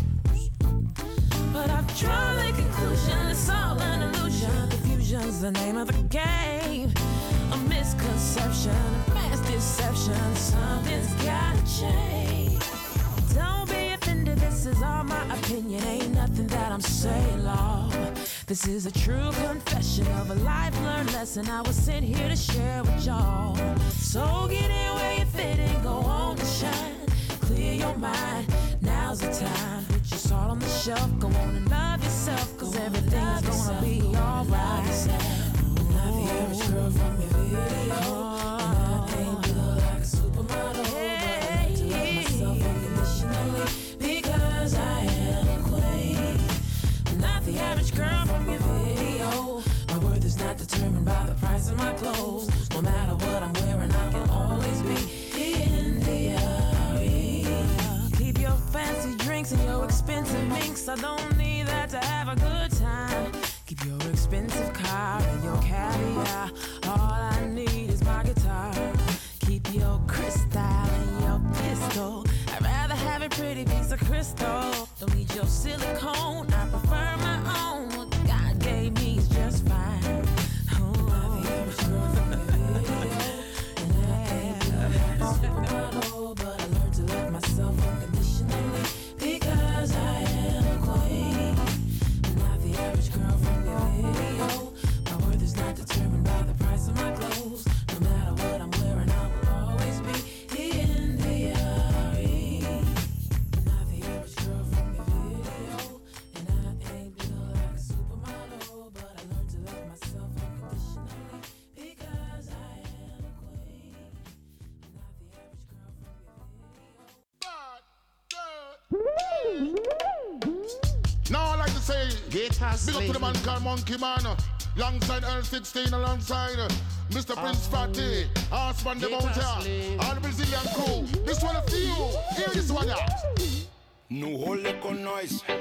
But I've drawn the conclusion it's all an illusion. Confusion's the name of the game. A misconception, a mass deception. Something's gotta change. Don't be offended, this is all my opinion. Ain't nothing that I'm saying, Lord. This is a true confession of a life-learned lesson I was sent here to share with y'all. So get in where you fit and go on to shine. Clear your mind, now's the time. Put your salt on the shelf, go on and love yourself, cause everything's gonna be alright. I'm not the average girl from your video, and I ain't built like a supermodel, but I learned to love myself unconditionally because I am a queen. I'm not the average girl from your video. My worth is not determined by the price of my clothes. No matter what I'm wearing, I can always be in the R E. Keep your fancy drinks and your expensive minks. I don't need that to have a good time. Keep your expensive car and your caviar. All I need is my guitar. Keep your crystal and your pistol. I'd rather have a pretty piece of crystal. Don't need your silicone, I prefer my own. What God gave me is just fine. Oh, I'm the average girl from your video, and I ain't built like a supermodel, but I learned to love myself unconditionally because I am a queen. I'm not the average girl from your video. My worth is not determined by the price of my clothes. No matter what I'm wearing, I will always be in the R E. I'm not the average girl from your video, and I ain't built like a supermodel, but I learned to love myself unconditionally because I am a queen. I'm not the average girl from your video. Now I like to say, Get us big up to the man called Monkey Man, alongside L sixteen, alongside uh, Mister Prince Fatty, Horseman the Mountain, all the Brazilian crew. This one for you. Hear this one, yeah. Nous roule con noise,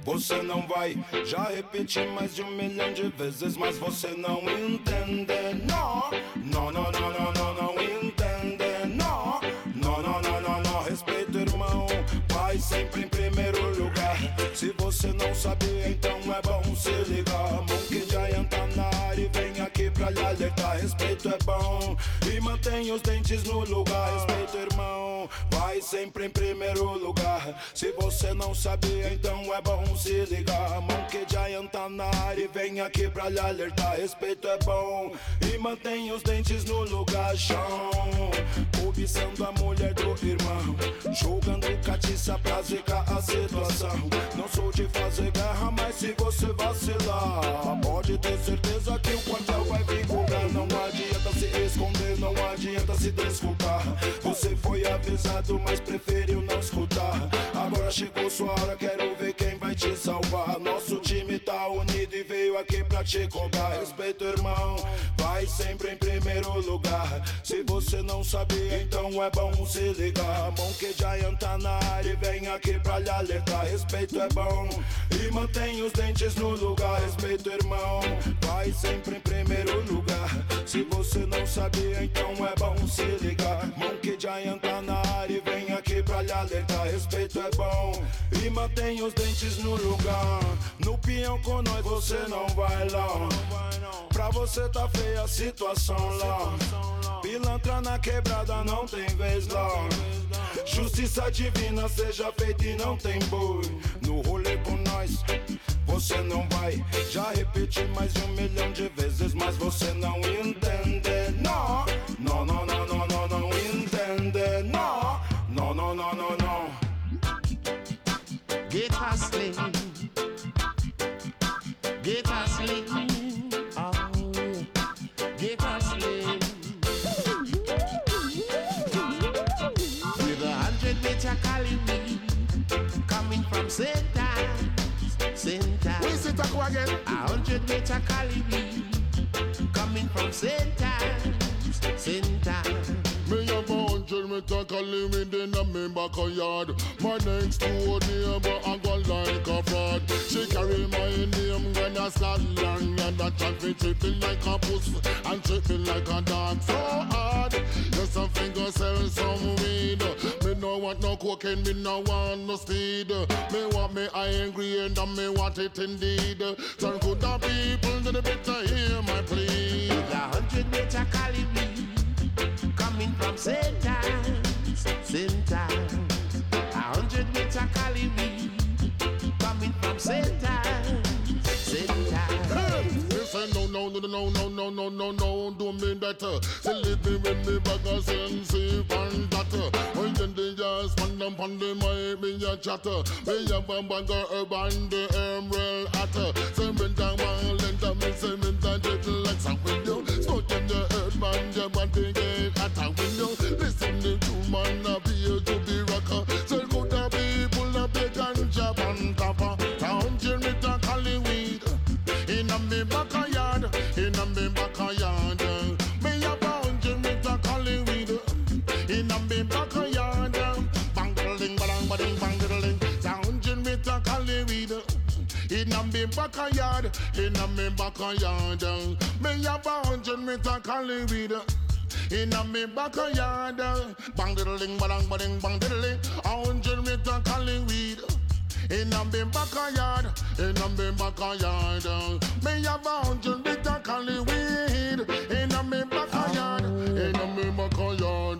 você não vai. Já repeti mais de um milhão de vezes, mas você não entende. Não, não, não, não, não, não, não entende. Não, não, não, não, não, não. Respeito, irmão, vai sempre em primeiro lugar. Se você não sabia, então é bom se ligar. Monkey Giant tá na área e vem aqui pra lhe alertar. Respeito é bom e mantém os dentes no lugar. Respeito, irmão, vai sempre em primeiro lugar. Se você não sabia, então é bom se ligar. Monkey Giant tá na área e vem aqui pra lhe alertar. Respeito é bom e mantém os dentes no lugar. Chão, cobiçando a mulher do irmão, jogando catiça pra zicar a situação. Não sou de fazer guerra, mas se você vacilar, pode ter certeza que o quartel vai vir cobrar. Não adianta se esconder, não adianta se desculpar. Você foi avisado, mas preferiu não escutar. Agora chegou sua hora, quero ver quem vai te salvar. Nosso time tá unido e veio aqui pra te cobrar. Respeito, irmão, vai sempre em primeiro lugar. Se você não sabia, então é bom se ligar. Monkey Giant tá na área e vem aqui pra lhe alertar. Respeito é bom e mantém os dentes no lugar. Respeito, irmão, vai sempre em primeiro lugar. Se você não sabia, então é bom se ligar. Monkey Giant tá na área e vem aqui pra lhe alertar. Respeito é bom e mantém os dentes no lugar. No peão com nós você não vai lá. Pra você tá feia a situação lá. Pilantra na quebrada não tem vez lá. Justiça divina seja feita e não tem boi. No rolê com nós você não vai. Já repeti mais de um milhão de vezes, mas você não entende. Não, não, não, não, não, não, não entende. Não, não, não, não, não, não. Get hustling, get hustling, oh, get hustling. With a hundred meter calorie coming from center, center. We sit up again. A hundred meter calorie coming from center, center. Me have a hundred meter calorie in a me backyard. My next door neighbor I go like a fraud. She carry my name when I start long, and that traffic tripping like a puss and tripping like a dog. So hard, yes I finger sell some weed. Me no want no cocaine, me no want no speed. Me want me angry and me want it indeed. So could the people that better hear my plea. A hundred meter calorie coming from center, center. A hundred meter calorie coming from center, center. They say no, no, no, no, no, no, no, no, no, do me that. Say leave me with me bag of sensitive and that. When they just pan them pan them, I me a chatter. Me have a bag of herb and the emerald hat. Say me down one length and me say me down little like some window. Smoke in the herb and the body get at a window. Listen to two man appear to be rocker. Say good the people a big and job and copper. Town chill me to cali weed. In a me backyard, in a me backyard. Me a bound you me to cali weed. In a me backyard. Bang diddling, bang bang bang diddling. Town chill me to cali weed. In a me backyard, in a me backyard. Me a bound you me to cali weed. In a me backyard, bang diddling, bang bang bang diddling. A hundred meter cali weed. In a me backyard, in a me backyard. Me have a hundred meter cali weed. In a me backyard, in a me backyard.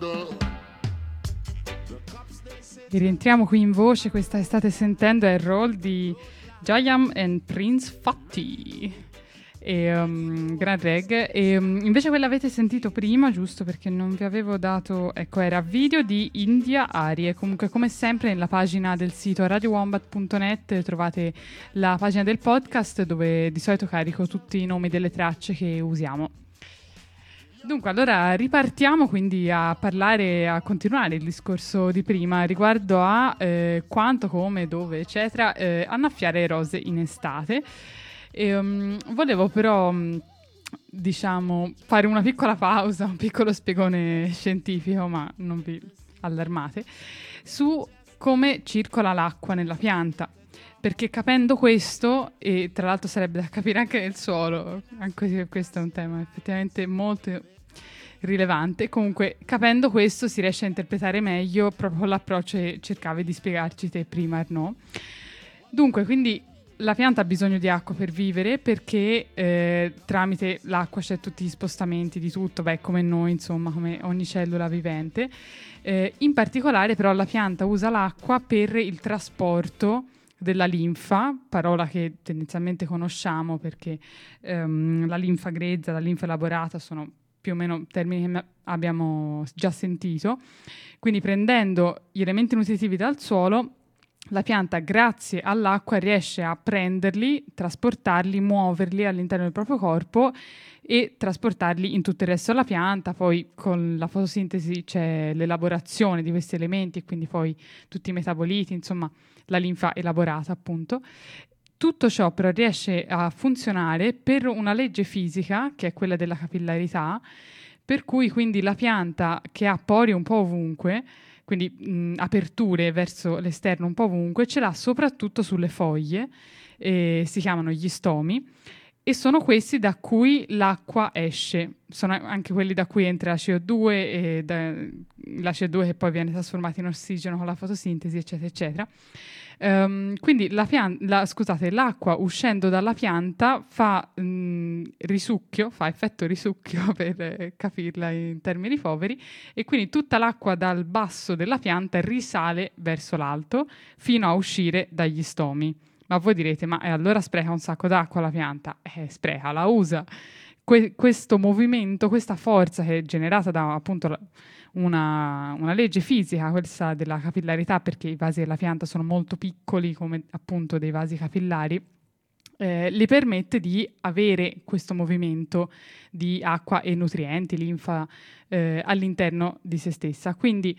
E rientriamo qui in voce, questa state sentendo è il roll di Giant and Prince Fatti. E, um, gran reg. E, um, invece quella avete sentito prima, giusto perché non vi avevo dato, ecco, era video di India Arie. Comunque, come sempre, nella pagina del sito radio wombat punto net trovate la pagina del podcast dove di solito carico tutti i nomi delle tracce che usiamo. Dunque, allora ripartiamo quindi a parlare, a continuare il discorso di prima riguardo a eh, quanto, come, dove, eccetera, eh, annaffiare rose in estate. E, um, volevo però, um, diciamo, fare una piccola pausa, un piccolo spiegone scientifico, ma non vi allarmate, su come circola l'acqua nella pianta. perché capendo questo, e tra l'altro sarebbe da capire anche nel suolo, anche se questo è un tema effettivamente molto rilevante, comunque capendo questo si riesce a interpretare meglio proprio l'approccio che cercavi di spiegarci te prima, Arnaud. Dunque, quindi la pianta ha bisogno di acqua per vivere, perché eh, tramite l'acqua c'è tutti gli spostamenti di tutto, beh, come noi, insomma, come ogni cellula vivente. Eh, in particolare però la pianta usa l'acqua per il trasporto della linfa, parola che tendenzialmente conosciamo perché ehm, la linfa grezza, la linfa elaborata sono più o meno termini che abbiamo già sentito. Quindi prendendo gli elementi nutritivi dal suolo, la pianta, grazie all'acqua, riesce a prenderli, trasportarli, muoverli all'interno del proprio corpo e trasportarli in tutto il resto della pianta. Poi con la fotosintesi c'è l'elaborazione di questi elementi e quindi poi tutti i metaboliti, insomma la linfa elaborata appunto. Tutto ciò però riesce a funzionare per una legge fisica, che è quella della capillarità, per cui quindi la pianta, che ha pori un po' ovunque, quindi mh, aperture verso l'esterno un po' ovunque, ce l'ha soprattutto sulle foglie, eh, si chiamano gli stomi, e sono questi da cui l'acqua esce, sono anche quelli da cui entra la C O due, e da, la C O due che poi viene trasformata in ossigeno con la fotosintesi, eccetera, eccetera. Um, quindi la pian- la, scusate, l'acqua uscendo dalla pianta fa mh, risucchio, fa effetto risucchio per eh, capirla in termini poveri, e quindi tutta l'acqua dal basso della pianta risale verso l'alto fino a uscire dagli stomi. Ma voi direte, ma eh, allora spreca un sacco d'acqua la pianta? Eh, spreca, la usa. Que- questo movimento, questa forza che è generata da appunto la, una, una legge fisica, questa della capillarità, perché i vasi della pianta sono molto piccoli come appunto dei vasi capillari, eh, le permette di avere questo movimento di acqua e nutrienti, linfa eh, all'interno di se stessa. Quindi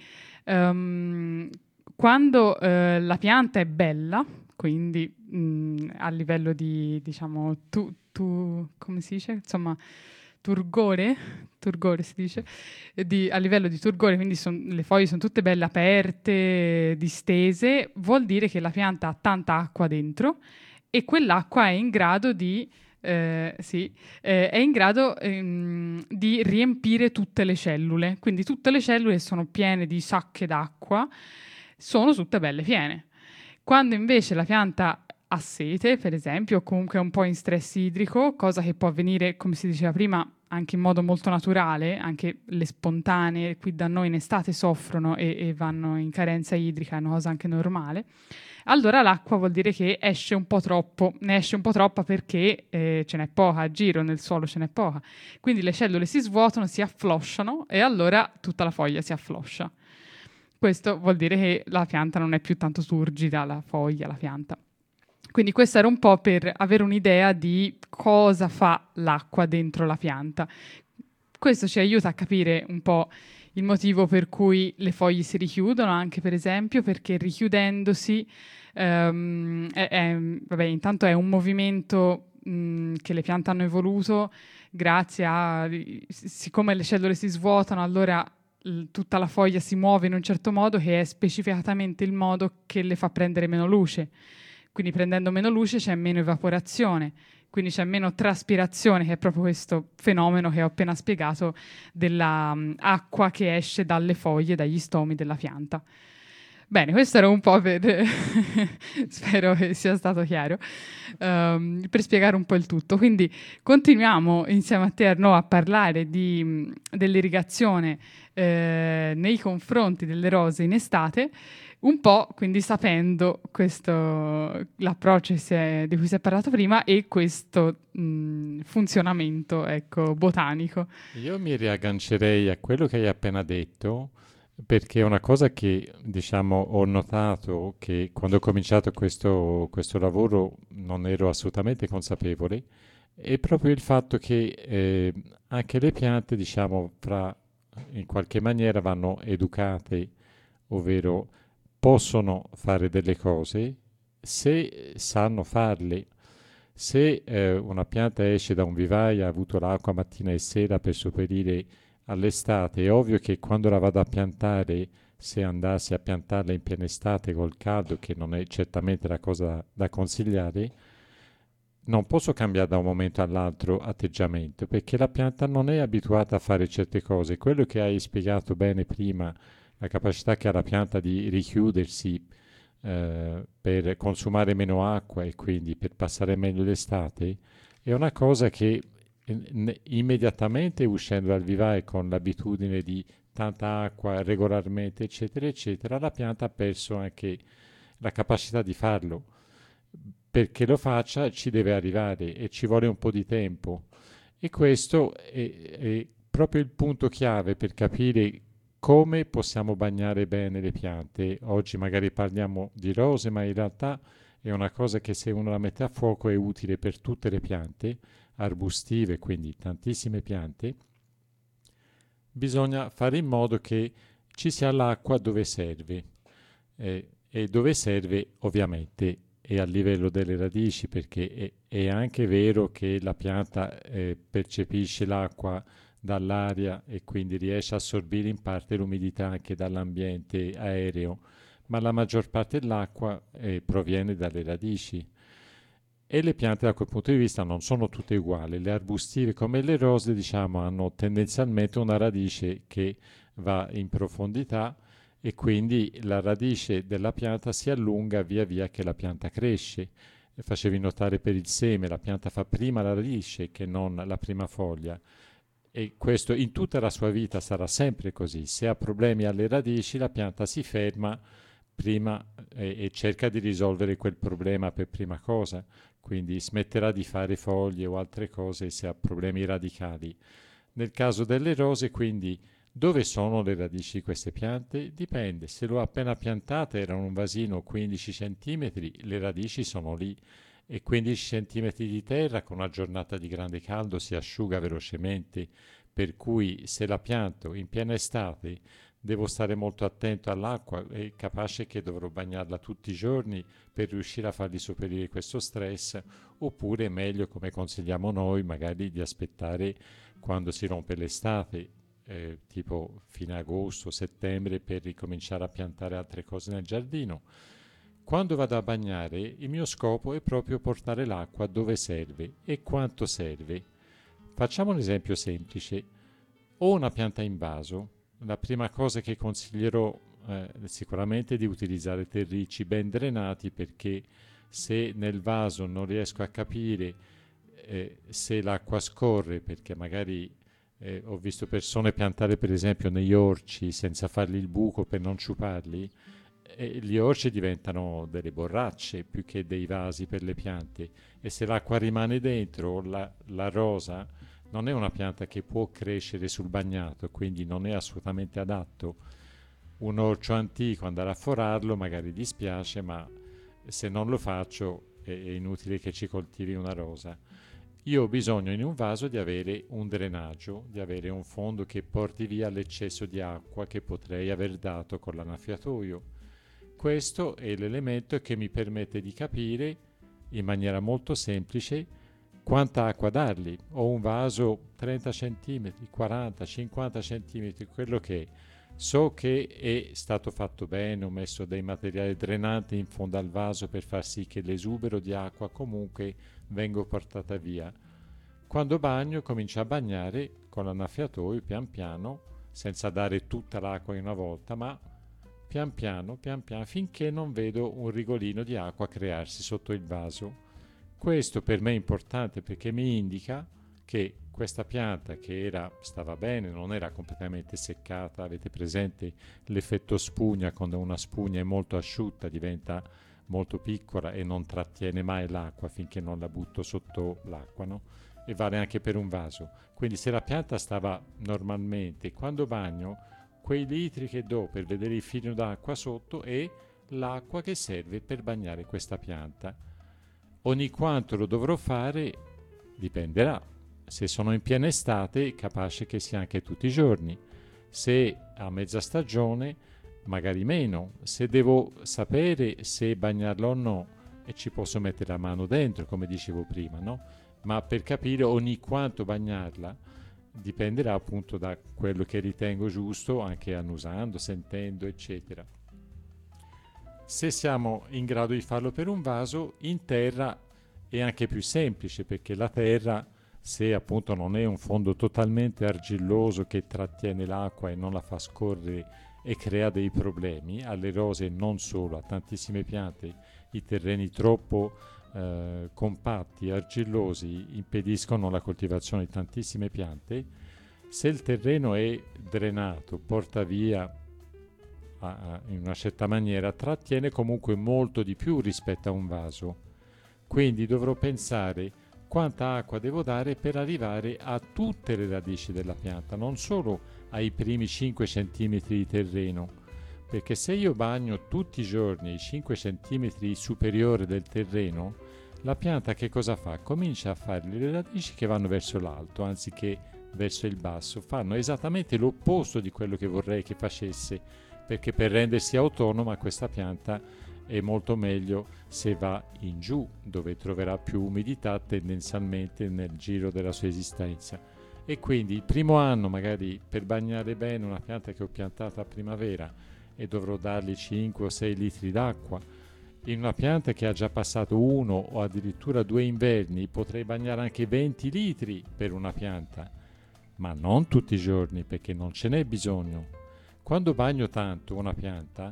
um, quando eh, la pianta è bella, quindi mh, a livello di, diciamo, tu, tu, come si dice? Insomma, turgore, turgore si dice, di, a livello di turgore, quindi son, le foglie sono tutte belle aperte, distese, vuol dire che la pianta ha tanta acqua dentro e quell'acqua è in grado di, eh, sì, eh, è in grado ehm, di riempire tutte le cellule, quindi tutte le cellule sono piene di sacche d'acqua, sono tutte belle piene. Quando invece la pianta ha sete, per esempio, o comunque è un po' in stress idrico, cosa che può avvenire, come si diceva prima, anche in modo molto naturale, anche le spontanee qui da noi in estate soffrono e, e vanno in carenza idrica, è una cosa anche normale, allora l'acqua vuol dire che esce un po' troppo, ne esce un po' troppa perché eh, ce n'è poca, a giro nel suolo ce n'è poca, quindi le cellule si svuotano, si afflosciano e allora tutta la foglia si affloscia. Questo vuol dire che la pianta non è più tanto turgida, la foglia, la pianta. Quindi questo era un po' per avere un'idea di cosa fa l'acqua dentro la pianta. Questo ci aiuta a capire un po' il motivo per cui le foglie si richiudono, anche per esempio perché richiudendosi, um, è, è, vabbè, intanto è un movimento mh, che le piante hanno evoluto grazie a, siccome le cellule si svuotano, allora tutta la foglia si muove in un certo modo che è specificatamente il modo che le fa prendere meno luce. Quindi prendendo meno luce c'è meno evaporazione, quindi c'è meno traspirazione, che è proprio questo fenomeno che ho appena spiegato della um, acqua che esce dalle foglie, dagli stomi della pianta. Bene, questo era un po' per... spero che sia stato chiaro, um, per spiegare un po' il tutto. Quindi continuiamo insieme a te, Arnaud, a parlare di, dell'irrigazione eh, nei confronti delle rose in estate, un po' quindi sapendo questo, l'approccio si è, di cui si è parlato prima e questo mh, funzionamento, ecco, botanico. Io mi riaggancerei a quello che hai appena detto, perché è una cosa che, diciamo, ho notato che quando ho cominciato questo, questo lavoro non ero assolutamente consapevole, è proprio il fatto che eh, anche le piante, diciamo, fra, in qualche maniera vanno educate, ovvero possono fare delle cose se sanno farle. Se eh, una pianta esce da un vivaio, ha avuto l'acqua mattina e sera per sopperire all'estate, è ovvio che quando la vado a piantare se andassi a piantarla in piena estate col caldo, che non è certamente la cosa da consigliare, non posso cambiare da un momento all'altro atteggiamento, perché la pianta non è abituata a fare certe cose. Quello che hai spiegato bene prima, la capacità che ha la pianta di richiudersi eh, per consumare meno acqua e quindi per passare meglio l'estate, è una cosa che eh, immediatamente uscendo dal vivaio con l'abitudine di tanta acqua regolarmente, eccetera, eccetera, la pianta ha perso anche la capacità di farlo. Perché lo faccia ci deve arrivare e ci vuole un po' di tempo. E questo è, è proprio il punto chiave per capire come possiamo bagnare bene le piante. Oggi magari parliamo di rose, ma in realtà è una cosa che se uno la mette a fuoco è utile per tutte le piante, arbustive, quindi tantissime piante. Bisogna fare in modo che ci sia l'acqua dove serve. Eh, e dove serve ovviamente e a livello delle radici, perché è, è anche vero che la pianta eh, percepisce l'acqua dall'aria e quindi riesce a assorbire in parte l'umidità anche dall'ambiente aereo, ma la maggior parte dell'acqua eh, proviene dalle radici. E le piante da quel punto di vista non sono tutte uguali. Le arbustive come le rose, diciamo, hanno tendenzialmente una radice che va in profondità e quindi la radice della pianta si allunga via via che la pianta cresce. Facevi notare per il seme, la pianta fa prima la radice che non la prima foglia, e questo in tutta la sua vita sarà sempre così. Se ha problemi alle radici, la pianta si ferma prima eh, e cerca di risolvere quel problema per prima cosa, quindi smetterà di fare foglie o altre cose se ha problemi radicali. Nel caso delle rose, quindi, dove sono le radici di queste piante? Dipende, se l'ho appena piantata era un vasino quindici centimetri, le radici sono lì, e quindici centimetri di terra con una giornata di grande caldo si asciuga velocemente, per cui se la pianto in piena estate devo stare molto attento all'acqua, è capace che dovrò bagnarla tutti i giorni per riuscire a fargli sopperire questo stress, oppure è meglio, come consigliamo noi, magari di aspettare quando si rompe l'estate, Eh, tipo fine agosto, settembre, per ricominciare a piantare altre cose nel giardino. Quando vado a bagnare, il mio scopo è proprio portare l'acqua dove serve e quanto serve. Facciamo un esempio semplice. Ho una pianta in vaso. La prima cosa che consiglierò eh, sicuramente è di utilizzare terricci ben drenati, perché se nel vaso non riesco a capire eh, se l'acqua scorre, perché magari Eh, ho visto persone piantare per esempio negli orci senza fargli il buco per non ciuparli, e gli orci diventano delle borracce più che dei vasi per le piante, e se l'acqua rimane dentro, la, la rosa non è una pianta che può crescere sul bagnato, quindi non è assolutamente adatto. Un orcio antico, andare a forarlo magari dispiace, ma se non lo faccio è, è inutile che ci coltivi una rosa. Io ho bisogno in un vaso di avere un drenaggio, di avere un fondo che porti via l'eccesso di acqua che potrei aver dato con l'annaffiatoio. Questo è l'elemento che mi permette di capire in maniera molto semplice quanta acqua dargli. Ho un vaso trenta centimetri, quaranta, cinquanta centimetri, quello che è. So che è stato fatto bene, ho messo dei materiali drenanti in fondo al vaso per far sì che l'esubero di acqua comunque venga portata via. Quando bagno, comincio a bagnare con l'annaffiatoio pian piano, senza dare tutta l'acqua in una volta, ma pian piano, pian piano, finché non vedo un rigolino di acqua crearsi sotto il vaso. Questo per me è importante perché mi indica che questa pianta, che era, stava bene, non era completamente seccata, avete presente l'effetto spugna, quando una spugna è molto asciutta diventa molto piccola e non trattiene mai l'acqua finché non la butto sotto l'acqua, no? E vale anche per un vaso. Quindi se la pianta stava normalmente, quando bagno, quei litri che do per vedere il filino d'acqua sotto è l'acqua che serve per bagnare questa pianta. Ogni quanto lo dovrò fare dipenderà. Se sono in piena estate, è capace che sia anche tutti i giorni. Se a mezza stagione, magari meno. Se devo sapere se bagnarla o no, e ci posso mettere la mano dentro, come dicevo prima, no? Ma per capire ogni quanto bagnarla, dipenderà appunto da quello che ritengo giusto, anche annusando, sentendo, eccetera. Se siamo in grado di farlo per un vaso, in terra è anche più semplice, perché la terra, se appunto non è un fondo totalmente argilloso che trattiene l'acqua e non la fa scorrere e crea dei problemi alle rose, non solo, a tantissime piante, i terreni troppo eh, compatti, argillosi, impediscono la coltivazione di tantissime piante. Se il terreno è drenato, porta via a, a, in una certa maniera, trattiene comunque molto di più rispetto a un vaso. Quindi dovrò pensare quanta acqua devo dare per arrivare a tutte le radici della pianta, non solo ai primi cinque centimetri di terreno, perché se io bagno tutti i giorni i cinque centimetri superiori del terreno, la pianta che cosa fa? Comincia a fare le radici che vanno verso l'alto anziché verso il basso, fanno esattamente l'opposto di quello che vorrei che facesse, perché per rendersi autonoma questa pianta è molto meglio se va in giù, dove troverà più umidità tendenzialmente nel giro della sua esistenza. E quindi il primo anno, magari per bagnare bene una pianta che ho piantato a primavera, e dovrò dargli cinque o sei litri d'acqua. In una pianta che ha già passato uno o addirittura due inverni potrei bagnare anche venti litri per una pianta, ma non tutti i giorni, perché non ce n'è bisogno. Quando bagno tanto una pianta,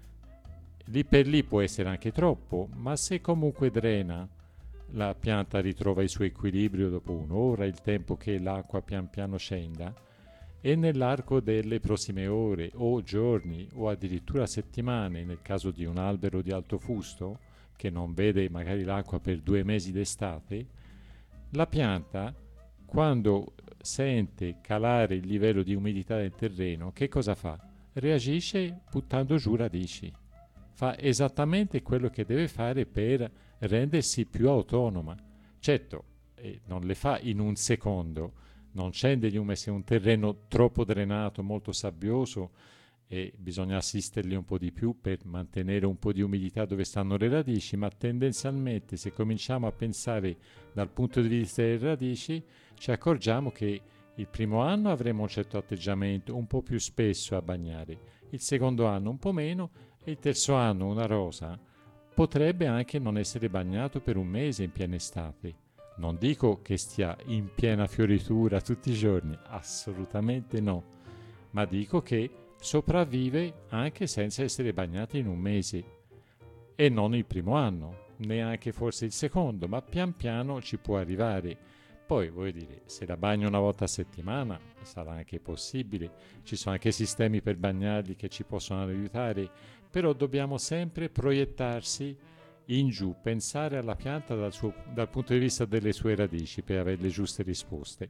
lì per lì può essere anche troppo, ma se comunque drena, la pianta ritrova il suo equilibrio dopo un'ora, il tempo che l'acqua pian piano scenda, e nell'arco delle prossime ore o giorni o addirittura settimane, nel caso di un albero di alto fusto che non vede magari l'acqua per due mesi d'estate, la pianta, quando sente calare il livello di umidità del terreno, che cosa fa? Reagisce buttando giù radici. Fa esattamente quello che deve fare per rendersi più autonoma. Certo, eh, non le fa in un secondo, non scende gli umidi, se è un terreno troppo drenato, molto sabbioso, e bisogna assisterli un po' di più per mantenere un po' di umidità dove stanno le radici, ma tendenzialmente se cominciamo a pensare dal punto di vista delle radici, ci accorgiamo che il primo anno avremo un certo atteggiamento, un po' più spesso a bagnare, il secondo anno un po' meno, e il terzo anno una rosa potrebbe anche non essere bagnato per un mese in piena estate. Non dico che stia in piena fioritura tutti i giorni, assolutamente no, ma dico che sopravvive anche senza essere bagnati in un mese, e non il primo anno, neanche forse il secondo, ma pian piano ci può arrivare. Poi voglio dire, se la bagno una volta a settimana sarà anche possibile, ci sono anche sistemi per bagnarli che ci possono aiutare, però dobbiamo sempre proiettarsi in giù, pensare alla pianta dal, suo, dal punto di vista delle sue radici per avere le giuste risposte.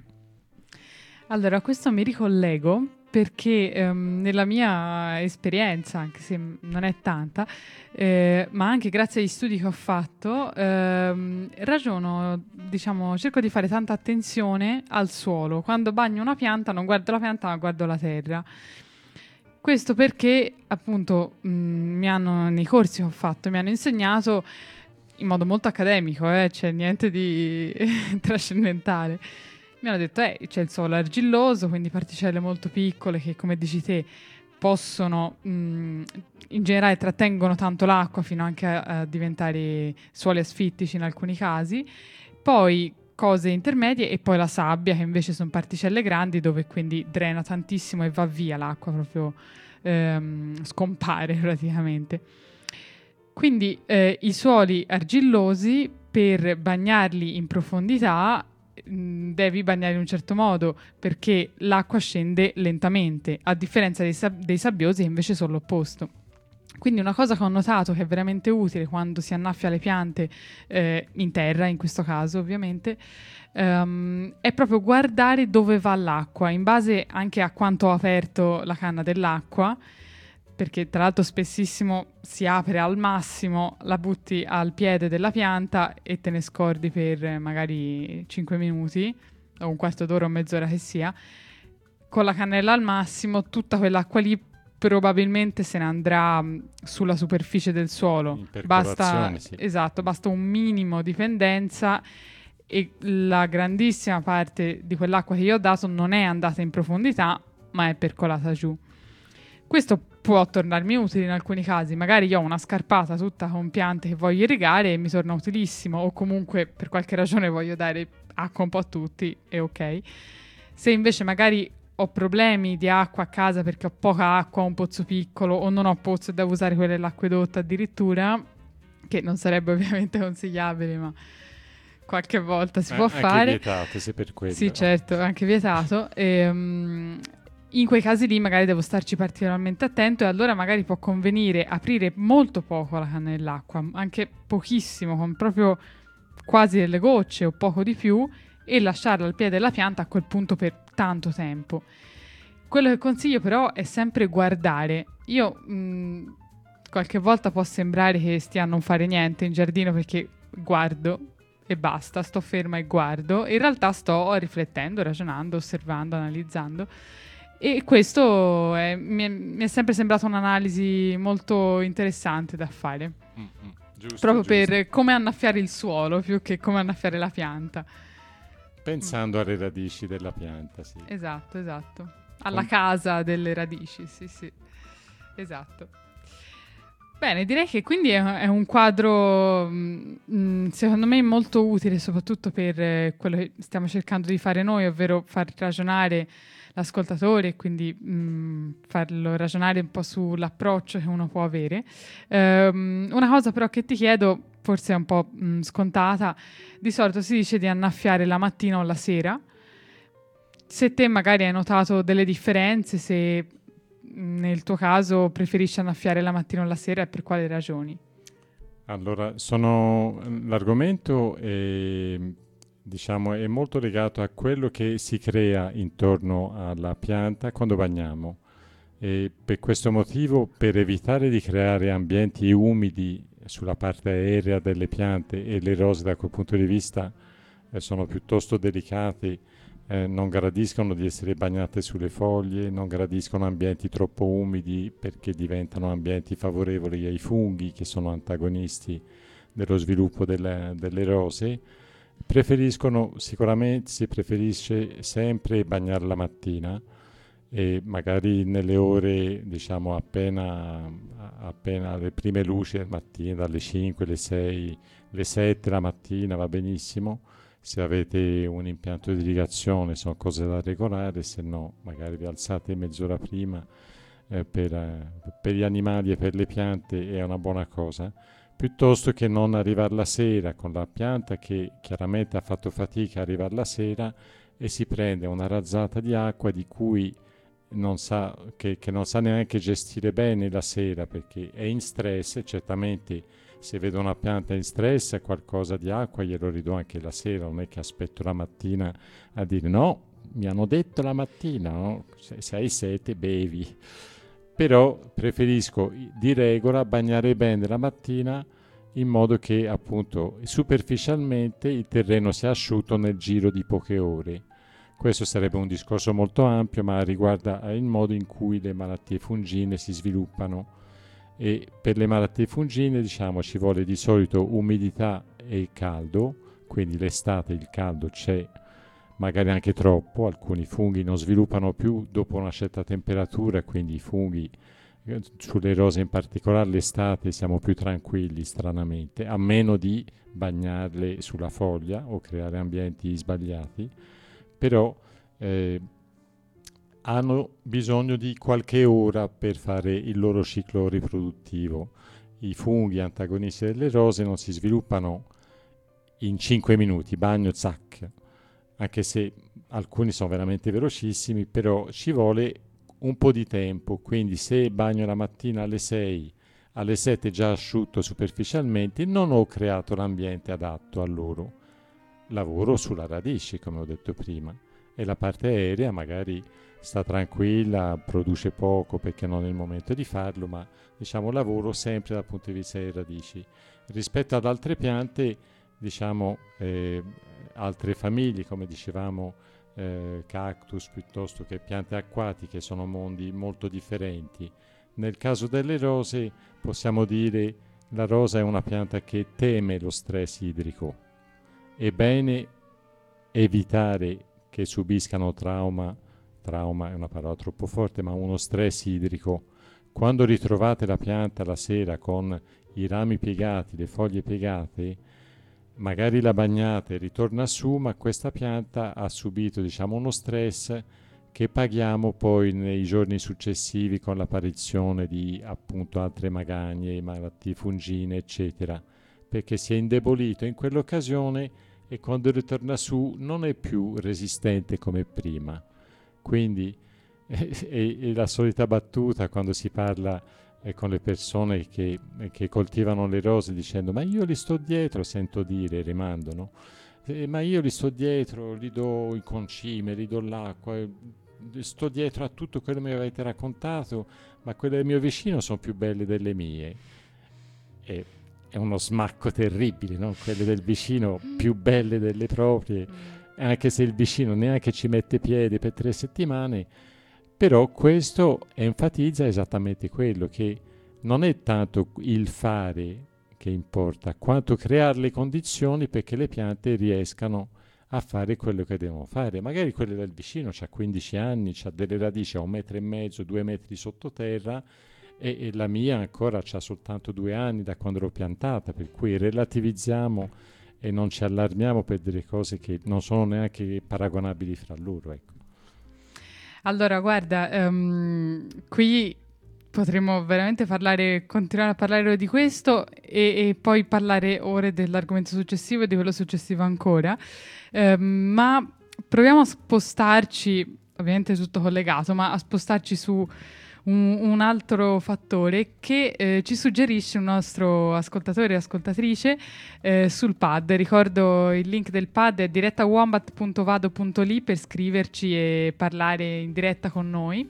Allora, a questo mi ricollego perché ehm, nella mia esperienza, anche se non è tanta, eh, ma anche grazie agli studi che ho fatto, ehm, ragiono, diciamo, cerco di fare tanta attenzione al suolo. Quando bagno una pianta non guardo la pianta ma guardo la terra. Questo perché appunto mh, mi hanno, nei corsi che ho fatto, mi hanno insegnato in modo molto accademico, eh, c'è niente di trascendentale. Mi hanno detto, eh, c'è il suolo argilloso, quindi particelle molto piccole che, come dici te, possono, mh, in generale trattengono tanto l'acqua fino anche a, a diventare suoli asfittici in alcuni casi. Poi cose intermedie e poi la sabbia, che invece sono particelle grandi, dove quindi drena tantissimo e va via l'acqua, proprio ehm, scompare praticamente. Quindi eh, i suoli argillosi, per bagnarli in profondità, devi bagnare in un certo modo, perché l'acqua scende lentamente, a differenza dei, sab- dei sabbiosi che invece sono l'opposto. Quindi una cosa che ho notato che è veramente utile quando si annaffia le piante eh, in terra, in questo caso ovviamente, um, è proprio guardare dove va l'acqua, in base anche a quanto ho aperto la canna dell'acqua, perché tra l'altro spessissimo si apre al massimo, la butti al piede della pianta e te ne scordi per magari cinque minuti o un quarto d'ora o mezz'ora che sia. Con la cannella al massimo, tutta quell'acqua lì probabilmente se ne andrà mh, sulla superficie del suolo. Basta, sì. esatto, basta un minimo di pendenza e la grandissima parte di quell'acqua che io ho dato non è andata in profondità, ma è percolata giù. Questo può tornarmi utile in alcuni casi, magari io ho una scarpata tutta con piante che voglio irrigare e mi torna utilissimo, o comunque per qualche ragione voglio dare acqua un po' a tutti, è ok. Se invece magari ho problemi di acqua a casa perché ho poca acqua, ho un pozzo piccolo o non ho pozzo e devo usare quella dell'acquedotto addirittura, che non sarebbe ovviamente consigliabile, ma qualche volta si eh, può anche fare. vietato, se per quello. Sì, certo, anche vietato. E, um, in quei casi lì magari devo starci particolarmente attento, e allora magari può convenire aprire molto poco la canna dell'acqua, anche pochissimo, con proprio quasi delle gocce o poco di più, e lasciarla al piede della pianta a quel punto per tanto tempo. Quello che consiglio però è sempre guardare. Io mh, qualche volta può sembrare che stia a non fare niente in giardino perché guardo e basta, sto ferma e guardo. In realtà sto riflettendo, ragionando, osservando, analizzando, e questo è, mi, è, mi è sempre sembrata un'analisi molto interessante da fare. Mm-hmm. Giusto, proprio giusto. Per come annaffiare il suolo più che come annaffiare la pianta. Pensando mm. alle radici della pianta, sì. Esatto, esatto. Alla Com- casa delle radici, sì, sì. Esatto. Bene, direi che quindi è, è un quadro mh, secondo me molto utile, soprattutto per eh, quello che stiamo cercando di fare noi, ovvero far ragionare l'ascoltatore e quindi mh, farlo ragionare un po' sull'approccio che uno può avere. Um, una cosa però che ti chiedo, forse è un po' mh, scontata, di solito si dice di annaffiare la mattina o la sera. Se te magari hai notato delle differenze, se nel tuo caso preferisci annaffiare la mattina o la sera, e per quali ragioni? Allora, sono, l'argomento è, diciamo, è molto legato a quello che si crea intorno alla pianta quando bagniamo, e per questo motivo, per evitare di creare ambienti umidi sulla parte aerea delle piante, e le rose da quel punto di vista eh, sono piuttosto delicate, Eh, non gradiscono di essere bagnate sulle foglie, non gradiscono ambienti troppo umidi perché diventano ambienti favorevoli ai funghi, che sono antagonisti dello sviluppo delle, delle rose. Preferiscono, sicuramente si preferisce sempre bagnare la mattina, e magari nelle ore, diciamo, appena, appena le prime luci del mattino, dalle cinque, le sei, le sette la mattina va benissimo. Se avete un impianto di irrigazione sono cose da regolare, se no magari vi alzate mezz'ora prima. Eh, per, eh, per gli animali e per le piante è una buona cosa, piuttosto che non arrivare la sera con la pianta che chiaramente ha fatto fatica a arrivare la sera e si prende una razzata di acqua di cui non sa, che, che non sa neanche gestire bene la sera, perché è in stress. E certamente se vedo una pianta in stress, qualcosa di acqua glielo ridò anche la sera, non è che aspetto la mattina a dire no, mi hanno detto la mattina, no? se, se hai sete bevi. Però preferisco di regola bagnare bene la mattina, in modo che appunto superficialmente il terreno sia asciutto nel giro di poche ore. Questo sarebbe un discorso molto ampio, ma riguarda il modo in cui le malattie fungine si sviluppano. E per le malattie fungine, diciamo, ci vuole di solito umidità e caldo, quindi l'estate il caldo c'è, magari anche troppo. Alcuni funghi non sviluppano più dopo una certa temperatura, quindi i funghi, sulle rose in particolare, l'estate siamo più tranquilli stranamente, a meno di bagnarle sulla foglia o creare ambienti sbagliati. Però eh, hanno bisogno di qualche ora per fare il loro ciclo riproduttivo. I funghi antagonisti delle rose non si sviluppano in cinque minuti, bagno, zac, anche se alcuni sono veramente velocissimi, però ci vuole un po' di tempo. Quindi se bagno la mattina alle sei, alle sette già asciutto superficialmente, non ho creato l'ambiente adatto a loro. Lavoro sulla radice, come ho detto prima, e la parte aerea magari sta tranquilla, produce poco perché non è il momento di farlo, ma diciamo lavoro sempre dal punto di vista delle radici. Rispetto ad altre piante, diciamo eh, altre famiglie, come dicevamo, eh, cactus piuttosto che piante acquatiche, sono mondi molto differenti. Nel caso delle rose possiamo dire la rosa è una pianta che teme lo stress idrico. È bene evitare che subiscano trauma, trauma è una parola troppo forte, ma uno stress idrico. Quando ritrovate la pianta la sera con i rami piegati, le foglie piegate, magari la bagnate, ritorna su, ma questa pianta ha subito, diciamo, uno stress che paghiamo poi nei giorni successivi con l'apparizione di appunto altre magagne, malattie fungine, eccetera, perché si è indebolito in quell'occasione e quando ritorna su non è più resistente come prima. Quindi è, è, è la solita battuta quando si parla eh, con le persone che, che coltivano le rose dicendo ma io li sto dietro, sento dire, rimandano, eh, ma io li sto dietro, li do il concime, li do l'acqua, eh, sto dietro a tutto quello che mi avete raccontato, ma quelle del mio vicino sono più belle delle mie. E è uno smacco terribile, no? Quelle del vicino più belle delle proprie, anche se il vicino neanche ci mette piede per tre settimane. Però questo enfatizza esattamente quello, che non è tanto il fare che importa, quanto creare le condizioni perché le piante riescano a fare quello che devono fare. Magari quelle del vicino c'ha quindici anni, c'ha delle radici a un metro e mezzo, due metri sottoterra, e, e la mia ancora c'ha soltanto due anni da quando l'ho piantata, per cui relativizziamo e non ci allarmiamo per delle cose che non sono neanche paragonabili fra loro, ecco. Allora, guarda, um, qui potremmo veramente parlare, continuare a parlare di questo e, e poi parlare ore dell'argomento successivo e di quello successivo ancora, um, ma proviamo a spostarci, ovviamente tutto collegato, ma a spostarci su un, un altro fattore che eh, ci suggerisce un nostro ascoltatore e ascoltatrice eh, sul pad. Ricordo il link del pad è diretta wombat punto vado punto li per scriverci e parlare in diretta con noi.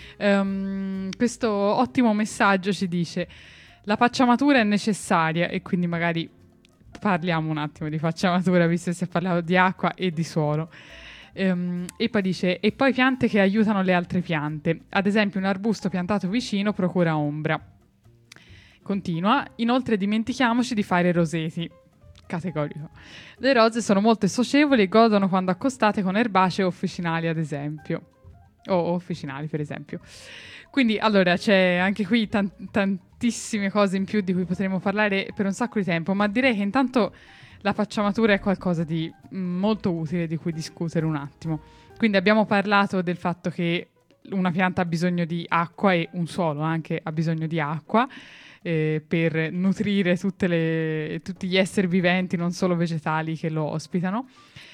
Um, questo ottimo messaggio ci dice: la pacciamatura è necessaria, e quindi magari parliamo un attimo di pacciamatura visto che si è parlato di acqua e di suolo. Um, e poi dice: e poi piante che aiutano le altre piante, ad esempio un arbusto piantato vicino procura ombra. Continua: inoltre dimentichiamoci di fare roseti. Categorico. Le rose sono molto socievoli e godono quando accostate con erbacee officinali, ad esempio, o officinali per esempio. Quindi allora c'è anche qui tan- tantissime cose in più di cui potremo parlare per un sacco di tempo, ma direi che intanto la pacciamatura è qualcosa di molto utile di cui discutere un attimo. Quindi abbiamo parlato del fatto che una pianta ha bisogno di acqua e un suolo anche ha bisogno di acqua eh, per nutrire tutte le, tutti gli esseri viventi, non solo vegetali, che lo ospitano.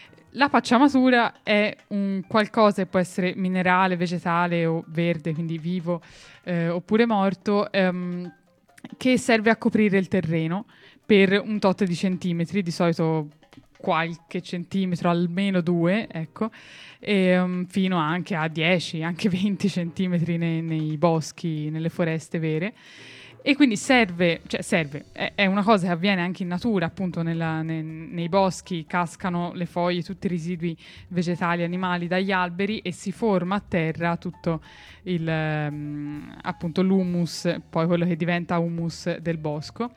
La pacciamatura è un qualcosa che può essere minerale, vegetale o verde, quindi vivo eh, oppure morto, ehm, che serve a coprire il terreno per un tot di centimetri, di solito qualche centimetro, almeno due, ecco, e, um, fino anche a dieci, anche venti centimetri nei, nei boschi, nelle foreste vere. E quindi serve, cioè serve, è, è una cosa che avviene anche in natura, appunto nella, ne, nei boschi cascano le foglie, tutti i residui vegetali, animali dagli alberi e si forma a terra tutto il, um, appunto l'humus, poi quello che diventa humus del bosco.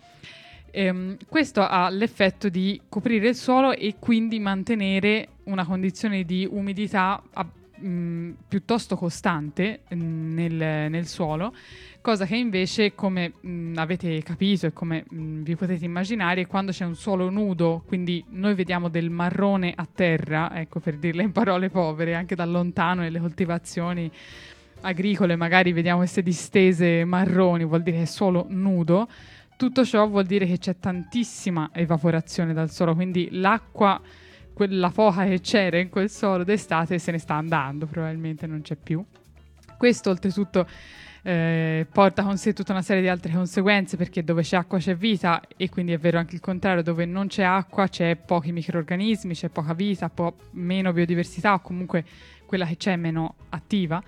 Ehm, questo ha l'effetto di coprire il suolo e quindi mantenere una condizione di umidità a, mh, piuttosto costante mh, nel, nel suolo, cosa che invece, come mh, avete capito e come mh, vi potete immaginare, quando c'è un suolo nudo, quindi noi vediamo del marrone a terra, ecco, per dirle in parole povere, anche da lontano nelle coltivazioni agricole magari vediamo queste distese marroni, vuol dire che è suolo nudo. Tutto ciò vuol dire che c'è tantissima evaporazione dal suolo, quindi l'acqua, quella poca che c'era in quel suolo d'estate, se ne sta andando, probabilmente non c'è più. Questo oltretutto eh, porta con sé tutta una serie di altre conseguenze, perché dove c'è acqua c'è vita, e quindi è vero anche il contrario, dove non c'è acqua c'è pochi microrganismi, c'è poca vita, po- meno biodiversità, o comunque quella che c'è è meno attiva.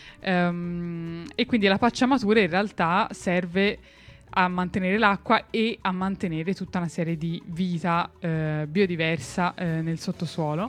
Um, e quindi la pacciamatura in realtà serve a mantenere l'acqua e a mantenere tutta una serie di vita eh, biodiversa eh, nel sottosuolo.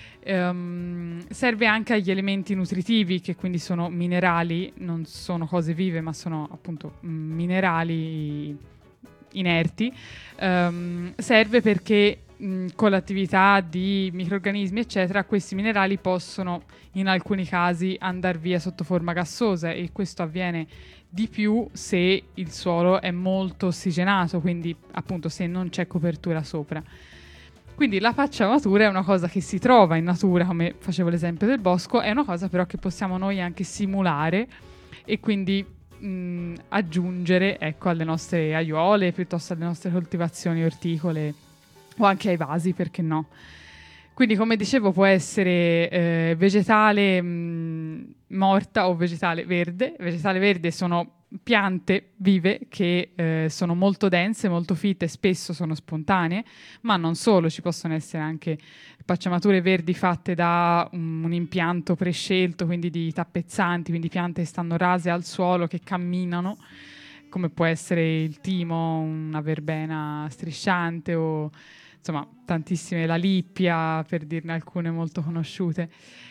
Um, serve anche agli elementi nutritivi, che quindi sono minerali, non sono cose vive ma sono appunto minerali inerti. Um, serve perché mh, con l'attività di microrganismi eccetera, questi minerali possono in alcuni casi andare via sotto forma gassosa, e questo avviene di più se il suolo è molto ossigenato, quindi appunto se non c'è copertura sopra. Quindi la pacciamatura è una cosa che si trova in natura, come facevo l'esempio del bosco, è una cosa però che possiamo noi anche simulare e quindi mh, aggiungere, ecco, alle nostre aiuole, piuttosto alle nostre coltivazioni orticole o anche ai vasi, perché no? Quindi, come dicevo, può essere eh, vegetale mh, morta o vegetale verde. Vegetale verde sono piante vive che eh, sono molto dense, molto fitte, spesso sono spontanee, ma non solo, ci possono essere anche pacciamature verdi fatte da un, un impianto prescelto, quindi di tappezzanti, quindi piante che stanno rase al suolo, che camminano, come può essere il timo, una verbena strisciante o insomma tantissime, la lippia, per dirne alcune molto conosciute.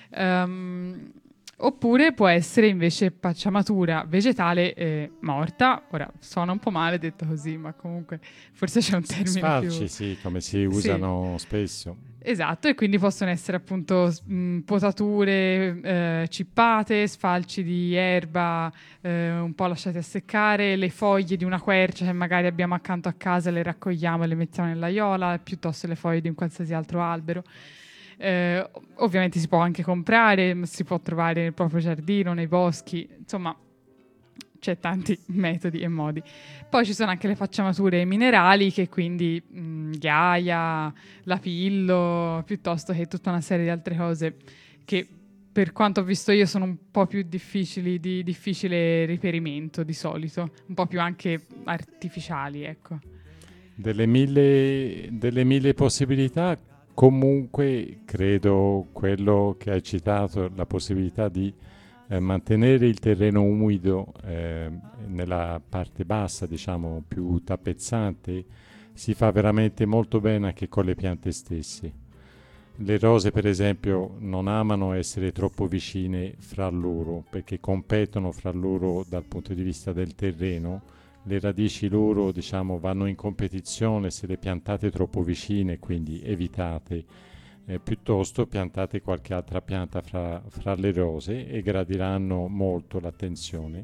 Um, Oppure può essere invece pacciamatura vegetale eh, morta. Ora, suona un po' male detto così, ma comunque forse c'è un termine Sfalci, più... sì, come si usano sì. spesso. Esatto, e quindi possono essere appunto mh, potature eh, cippate, sfalci di erba eh, un po' lasciati a seccare, le foglie di una quercia che magari abbiamo accanto a casa, le raccogliamo e le mettiamo nell'aiola, piuttosto le foglie di un qualsiasi altro albero. Eh, ovviamente si può anche comprare, si può trovare nel proprio giardino, nei boschi, insomma c'è tanti metodi e modi. Poi ci sono anche le pacciamature minerali, che quindi mh, ghiaia, lapillo, piuttosto che tutta una serie di altre cose che, per quanto ho visto io, sono un po' più difficili, di difficile reperimento di solito, un po' più anche artificiali, ecco. Delle mille, delle mille possibilità, comunque credo quello che hai citato, la possibilità di eh, mantenere il terreno umido eh, nella parte bassa, diciamo più tappezzante, si fa veramente molto bene anche con le piante stesse. Le rose, per esempio, non amano essere troppo vicine fra loro, perché competono fra loro dal punto di vista del terreno. Le radici loro, diciamo, vanno in competizione se le piantate troppo vicine, quindi evitate. Eh, piuttosto piantate qualche altra pianta fra, fra le rose e gradiranno molto l'attenzione.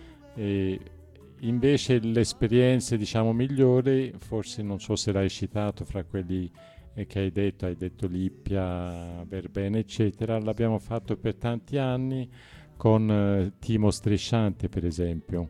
E invece l'esperienza, diciamo, migliore, forse non so se l'hai citato fra quelli eh, che hai detto, hai detto lippia, verbena, eccetera, l'abbiamo fatto per tanti anni con eh, timo strisciante, per esempio.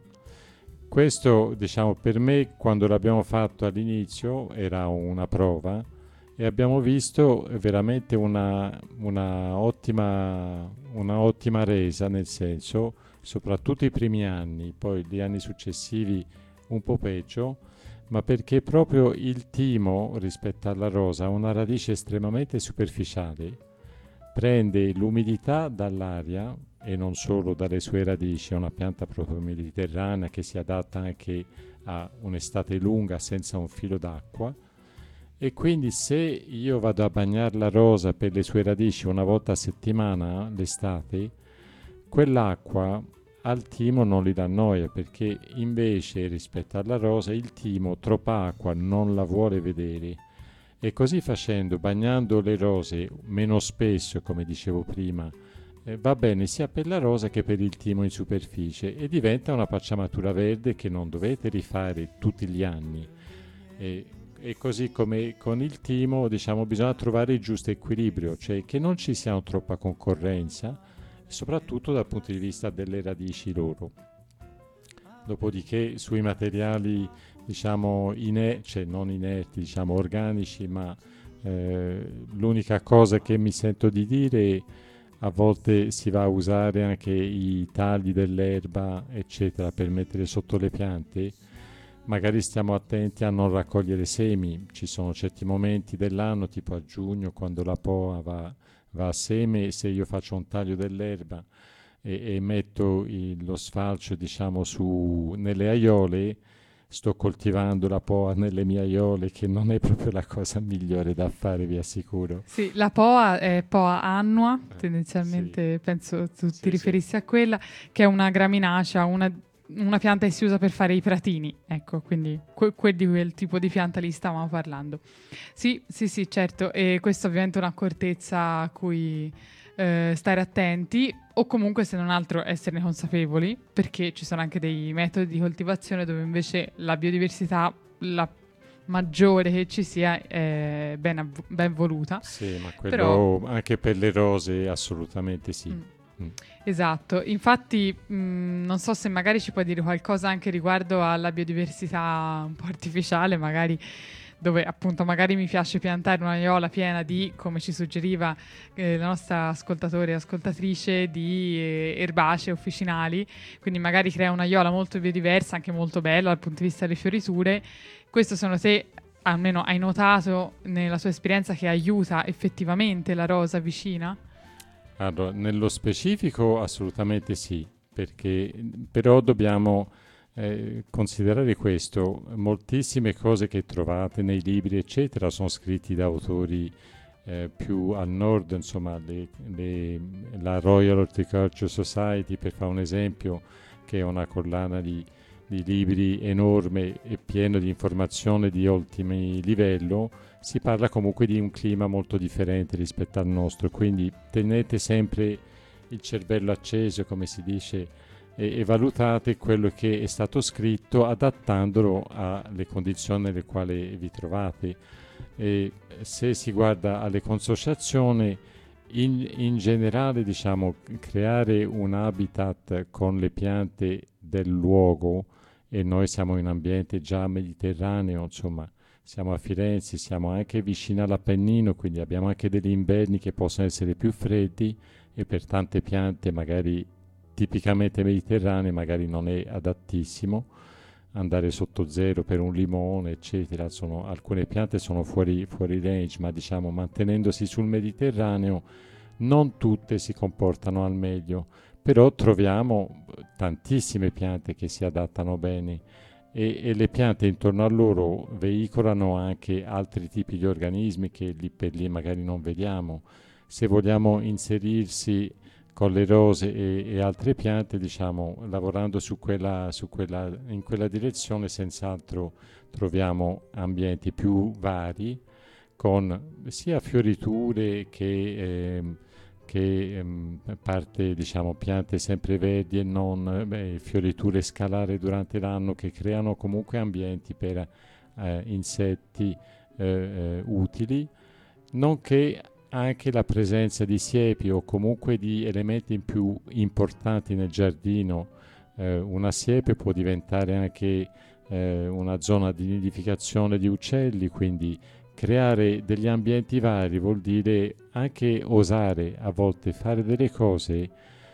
Questo, diciamo, per me, quando l'abbiamo fatto all'inizio, era una prova e abbiamo visto veramente una, una, ottima, una ottima resa, nel senso, soprattutto i primi anni, poi gli anni successivi un po' peggio, ma perché proprio il timo, rispetto alla rosa, ha una radice estremamente superficiale, prende l'umidità dall'aria e non solo dalle sue radici. È una pianta proprio mediterranea che si adatta anche a un'estate lunga senza un filo d'acqua, e quindi se io vado a bagnare la rosa per le sue radici una volta a settimana l'estate, quell'acqua al timo non gli dà noia, perché invece rispetto alla rosa il timo troppa acqua non la vuole vedere, e così facendo, bagnando le rose meno spesso, come dicevo prima, eh, va bene sia per la rosa che per il timo in superficie, e diventa una pacciamatura verde che non dovete rifare tutti gli anni. E, e così come con il timo, diciamo, bisogna trovare il giusto equilibrio, cioè che non ci sia troppa concorrenza, soprattutto dal punto di vista delle radici loro. Dopodiché sui materiali, diciamo, iner- cioè non inerti, diciamo organici, ma eh, l'unica cosa che mi sento di dire è: a volte si va a usare anche i tagli dell'erba, eccetera, per mettere sotto le piante. Magari stiamo attenti a non raccogliere semi. Ci sono certi momenti dell'anno, tipo a giugno, quando la poa va, va a seme. Se io faccio un taglio dell'erba e, e metto il, lo sfalcio, diciamo, su, nelle aiole, sto coltivando la poa nelle mie aiole, che non è proprio la cosa migliore da fare, vi assicuro. Sì, la poa è poa annua, tendenzialmente, sì. penso tu Sì, ti riferissi sì. a quella, che è una graminacea, una una pianta che si usa per fare i pratini, ecco, quindi que- que- di quel tipo di pianta lì stavamo parlando. Sì, sì, sì, certo, e questa ovviamente è un'accortezza a cui eh, stare attenti, o comunque se non altro esserne consapevoli, perché ci sono anche dei metodi di coltivazione dove invece la biodiversità, la maggiore che ci sia, è ben, avv- ben voluta. Sì, ma quello Però, anche per le rose assolutamente sì. Mm. Mm. esatto, infatti mh, non so se magari ci puoi dire qualcosa anche riguardo alla biodiversità un po' artificiale, magari dove appunto magari mi piace piantare una aiuola piena di, come ci suggeriva eh, la nostra ascoltatore e ascoltatrice, di eh, erbacee officinali, quindi magari crea un'aiuola molto biodiversa, anche molto bella dal punto di vista delle fioriture. Questo secondo te, almeno hai notato nella tua esperienza, che aiuta effettivamente la rosa vicina? Allora, nello specifico assolutamente sì, perché però dobbiamo eh, considerare questo: moltissime cose che trovate nei libri eccetera sono scritti da autori eh, più al nord, insomma le, le, la Royal Horticultural Society, per fare un esempio, che è una collana di, di libri enorme e pieno di informazione di ottimo livello. Si parla comunque di un clima molto differente rispetto al nostro, quindi tenete sempre il cervello acceso, come si dice, e, e valutate quello che è stato scritto adattandolo alle condizioni nelle quali vi trovate. E se si guarda alle consociazioni, in, in generale, diciamo, creare un habitat con le piante del luogo, e noi siamo in un ambiente già mediterraneo, insomma, siamo a Firenze, siamo anche vicino all'Appennino, quindi abbiamo anche degli inverni che possono essere più freddi, e per tante piante magari tipicamente mediterranee magari non è adattissimo andare sotto zero per un limone eccetera. Sono, alcune piante sono fuori, fuori range, ma diciamo mantenendosi sul Mediterraneo non tutte si comportano al meglio, però troviamo tantissime piante che si adattano bene. E, e le piante intorno a loro veicolano anche altri tipi di organismi che lì per lì magari non vediamo. Se vogliamo inserirsi con le rose e, e altre piante, diciamo, lavorando su quella, su quella, in quella direzione, senz'altro troviamo ambienti più vari, con sia fioriture che... Eh, che ehm, parte, diciamo, piante sempreverdi e non beh, fioriture scalare durante l'anno, che creano comunque ambienti per eh, insetti eh, eh, utili, nonché anche la presenza di siepi o comunque di elementi più importanti nel giardino. Eh, una siepe può diventare anche eh, una zona di nidificazione di uccelli, quindi creare degli ambienti vari vuol dire anche osare a volte fare delle cose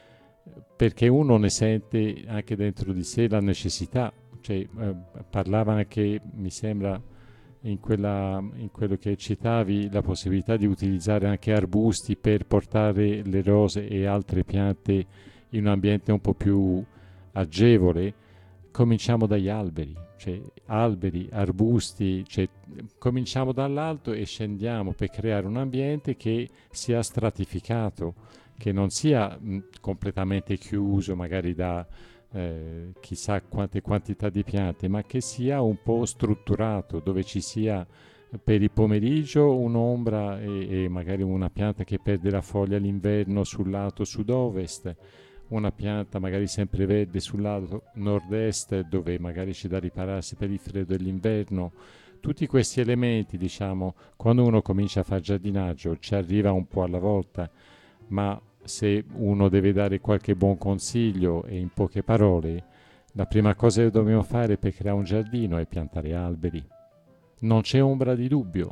perché uno ne sente anche dentro di sé la necessità. Cioè, eh, parlava anche, mi sembra, in, quella, in quello che citavi, la possibilità di utilizzare anche arbusti per portare le rose e altre piante in un ambiente un po' più agevole. Cominciamo dagli alberi, cioè alberi, arbusti, cioè cominciamo dall'alto e scendiamo per creare un ambiente che sia stratificato, che non sia mh, completamente chiuso magari da eh, chissà quante quantità di piante, ma che sia un po' strutturato, dove ci sia per il pomeriggio un'ombra e, e magari una pianta che perde la foglia all'inverno sul lato sud-ovest, una pianta magari sempreverde sul lato nord-est dove magari c'è da ripararsi per il freddo dell'inverno. Tutti questi elementi, diciamo, quando uno comincia a fare giardinaggio ci arriva un po' alla volta, ma se uno deve dare qualche buon consiglio e in poche parole, la prima cosa che dobbiamo fare per creare un giardino è piantare alberi. Non c'è ombra di dubbio.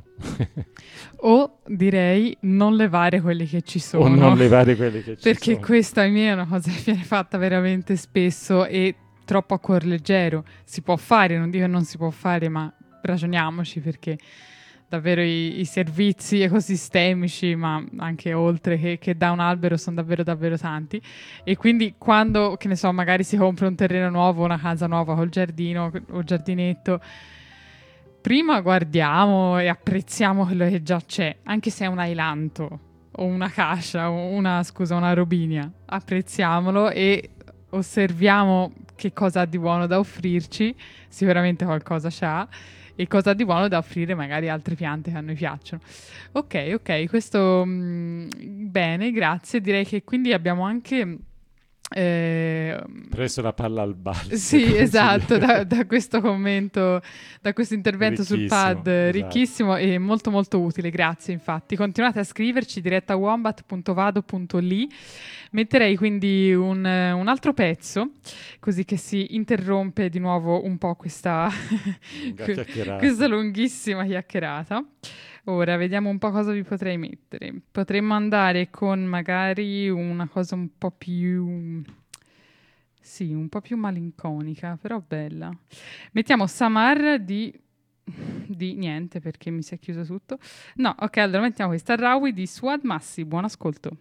O direi non levare quelli che ci sono. O non levare quelli che ci perché sono. questa è mia, è una cosa che viene fatta veramente spesso e troppo a cuor leggero. Si può fare, non dico che non si può fare, ma ragioniamoci, perché davvero i, i servizi ecosistemici, ma anche oltre che, che da un albero, sono davvero davvero tanti. E quindi quando, che ne so, magari si compra un terreno nuovo, una casa nuova col giardino o giardinetto, prima guardiamo e apprezziamo quello che già c'è, anche se è un ailanto o una cascia o una, scusa, una robinia. Apprezziamolo e osserviamo che cosa ha di buono da offrirci, sicuramente qualcosa c'ha, e cosa ha di buono da offrire magari altre piante che a noi piacciono. Ok, ok, questo mh, bene, grazie. Direi che quindi abbiamo anche eh, preso la palla al balzo. sì, esatto, da, da questo commento, da questo intervento sul Ricchissimo, pad, esatto. ricchissimo e molto molto utile, grazie. Infatti continuate a scriverci, diretta wombat punto vado punto li. Metterei quindi un, un altro pezzo, così che si interrompe di nuovo un po' questa, questa lunghissima chiacchierata. Ora vediamo un po' cosa vi potrei mettere. Potremmo andare con magari una cosa un po' più... sì, un po' più malinconica, però bella. Mettiamo Samar di... di niente, perché mi si è chiuso tutto. No, ok, allora mettiamo questa Rawi di Suad Massi. Buon ascolto.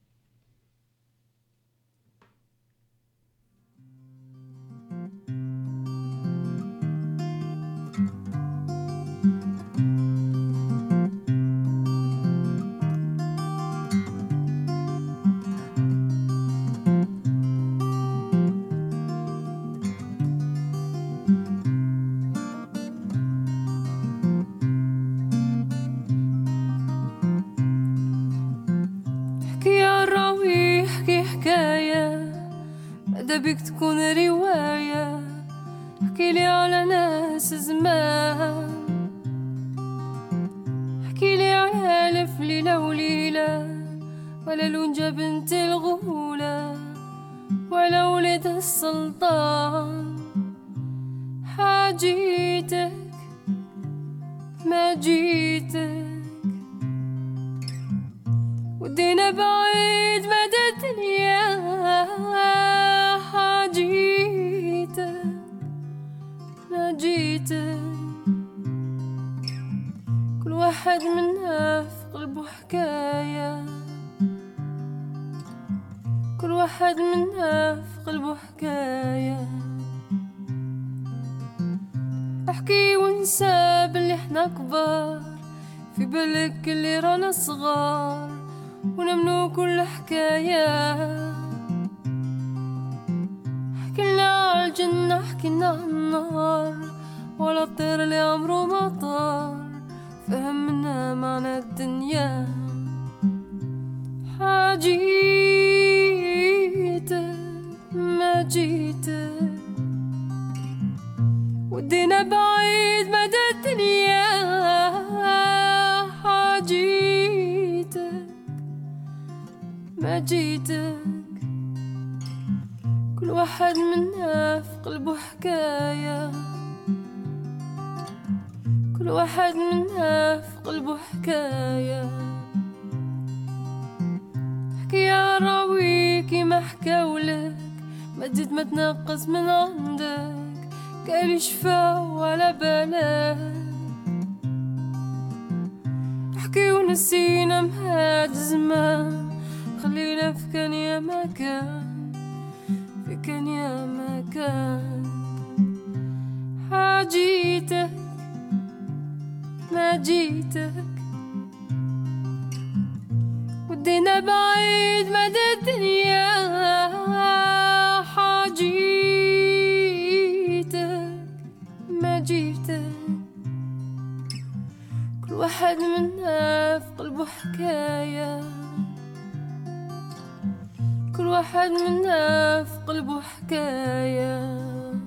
بيك تكون رواية احكي لي على ناس زمان احكي لي على ألف ليلة وليلة ولا لونجة بنت الغولة ولا ولد السلطان حاجيتك ما جيتك ودينا بعيد مدى الدنيا حاجيتك ما جيتك كل واحد منا في قلبه حكاية كل واحد منا في قلبه حكاية احكي ونسى باللي احنا كبار في بالك اللي رانا صغار ونمنو كل حكاية حكينا عالجنة حكينا عالنار ولا الطير اللي عمره ما طار فهمنا معنى الدنيا حاجيتك ما جيتك ودينا بعيد مدى الدنيا حاجيتك ما جيتك كل واحد منا في قلبه حكاية كل واحد منا في قلبه حكاية حكي يا راويكي ما حكاولك ما تزيد ما تنقص من عندك قالي شفاو على بالك احكي ونسينا مهاد زمان خلينا في كان يا ما كان في كان يا ما كان حاجيتك ما جيتك ودينا بعيد مدى الدنيا حاجيتك ما جيتك كل واحد منا في قلبه حكاية كل واحد منا في قلبه حكاية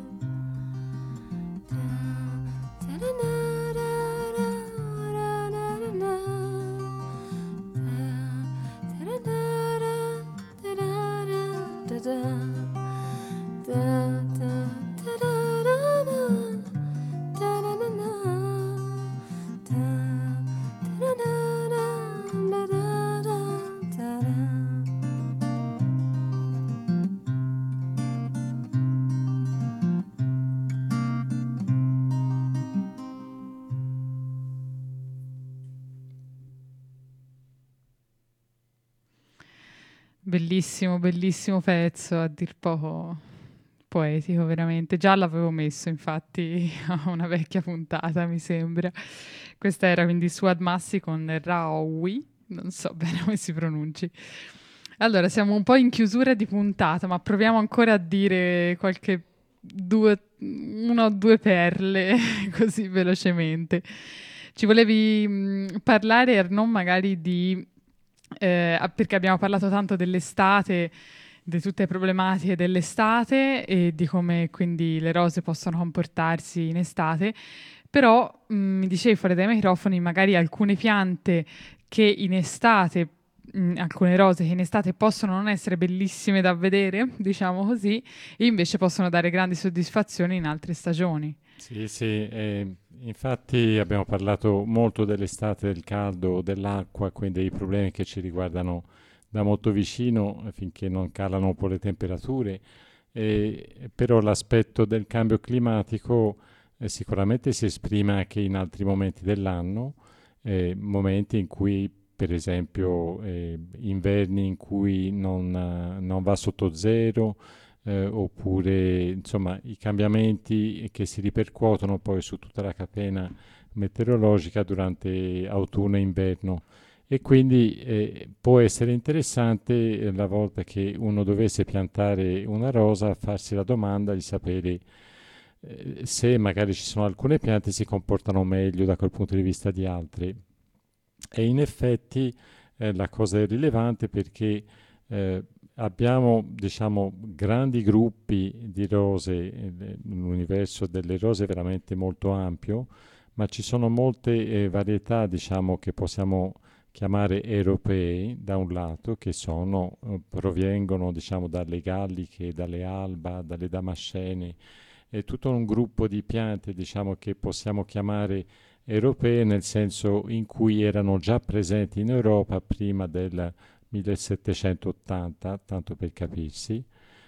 Bellissimo, bellissimo pezzo, a dir poco poetico, veramente. Già l'avevo messo, infatti, a una vecchia puntata, mi sembra. Questa era quindi Suad Massi con Rawi, non so bene come si pronunci. Allora, siamo un po' in chiusura di puntata, ma proviamo ancora a dire qualche due, una o due perle così velocemente. Ci volevi mh, parlare, Arnaud, magari di... Eh, perché abbiamo parlato tanto dell'estate, di tutte le problematiche dell'estate e di come quindi le rose possono comportarsi in estate, però mh, mi dicevi fuori dai microfoni magari alcune piante che in estate, mh, alcune rose che in estate possono non essere bellissime da vedere, diciamo così, e invece possono dare grandi soddisfazioni in altre stagioni. Sì, sì, eh, infatti abbiamo parlato molto dell'estate, del caldo, dell'acqua, quindi dei problemi che ci riguardano da molto vicino eh, finché non calano un po' le temperature, eh, però l'aspetto del cambio climatico eh, sicuramente si esprime anche in altri momenti dell'anno, eh, momenti in cui per esempio eh, inverni in cui non, eh, non va sotto zero, eh, oppure insomma i cambiamenti che si ripercuotono poi su tutta la catena meteorologica durante autunno e inverno. E quindi eh, può essere interessante eh, la volta che uno dovesse piantare una rosa, farsi la domanda di sapere eh, se magari ci sono alcune piante che si comportano meglio da quel punto di vista di altre. E in effetti eh, la cosa è rilevante perché eh, abbiamo, diciamo, grandi gruppi di rose, eh, l'universo delle rose è veramente molto ampio, ma ci sono molte eh, varietà, diciamo, che possiamo chiamare europei da un lato, che sono, eh, provengono diciamo dalle galliche, dalle alba, dalle damascene, è tutto un gruppo di piante diciamo che possiamo chiamare europee nel senso in cui erano già presenti in Europa prima del millesettecentottanta, tanto per capirsi,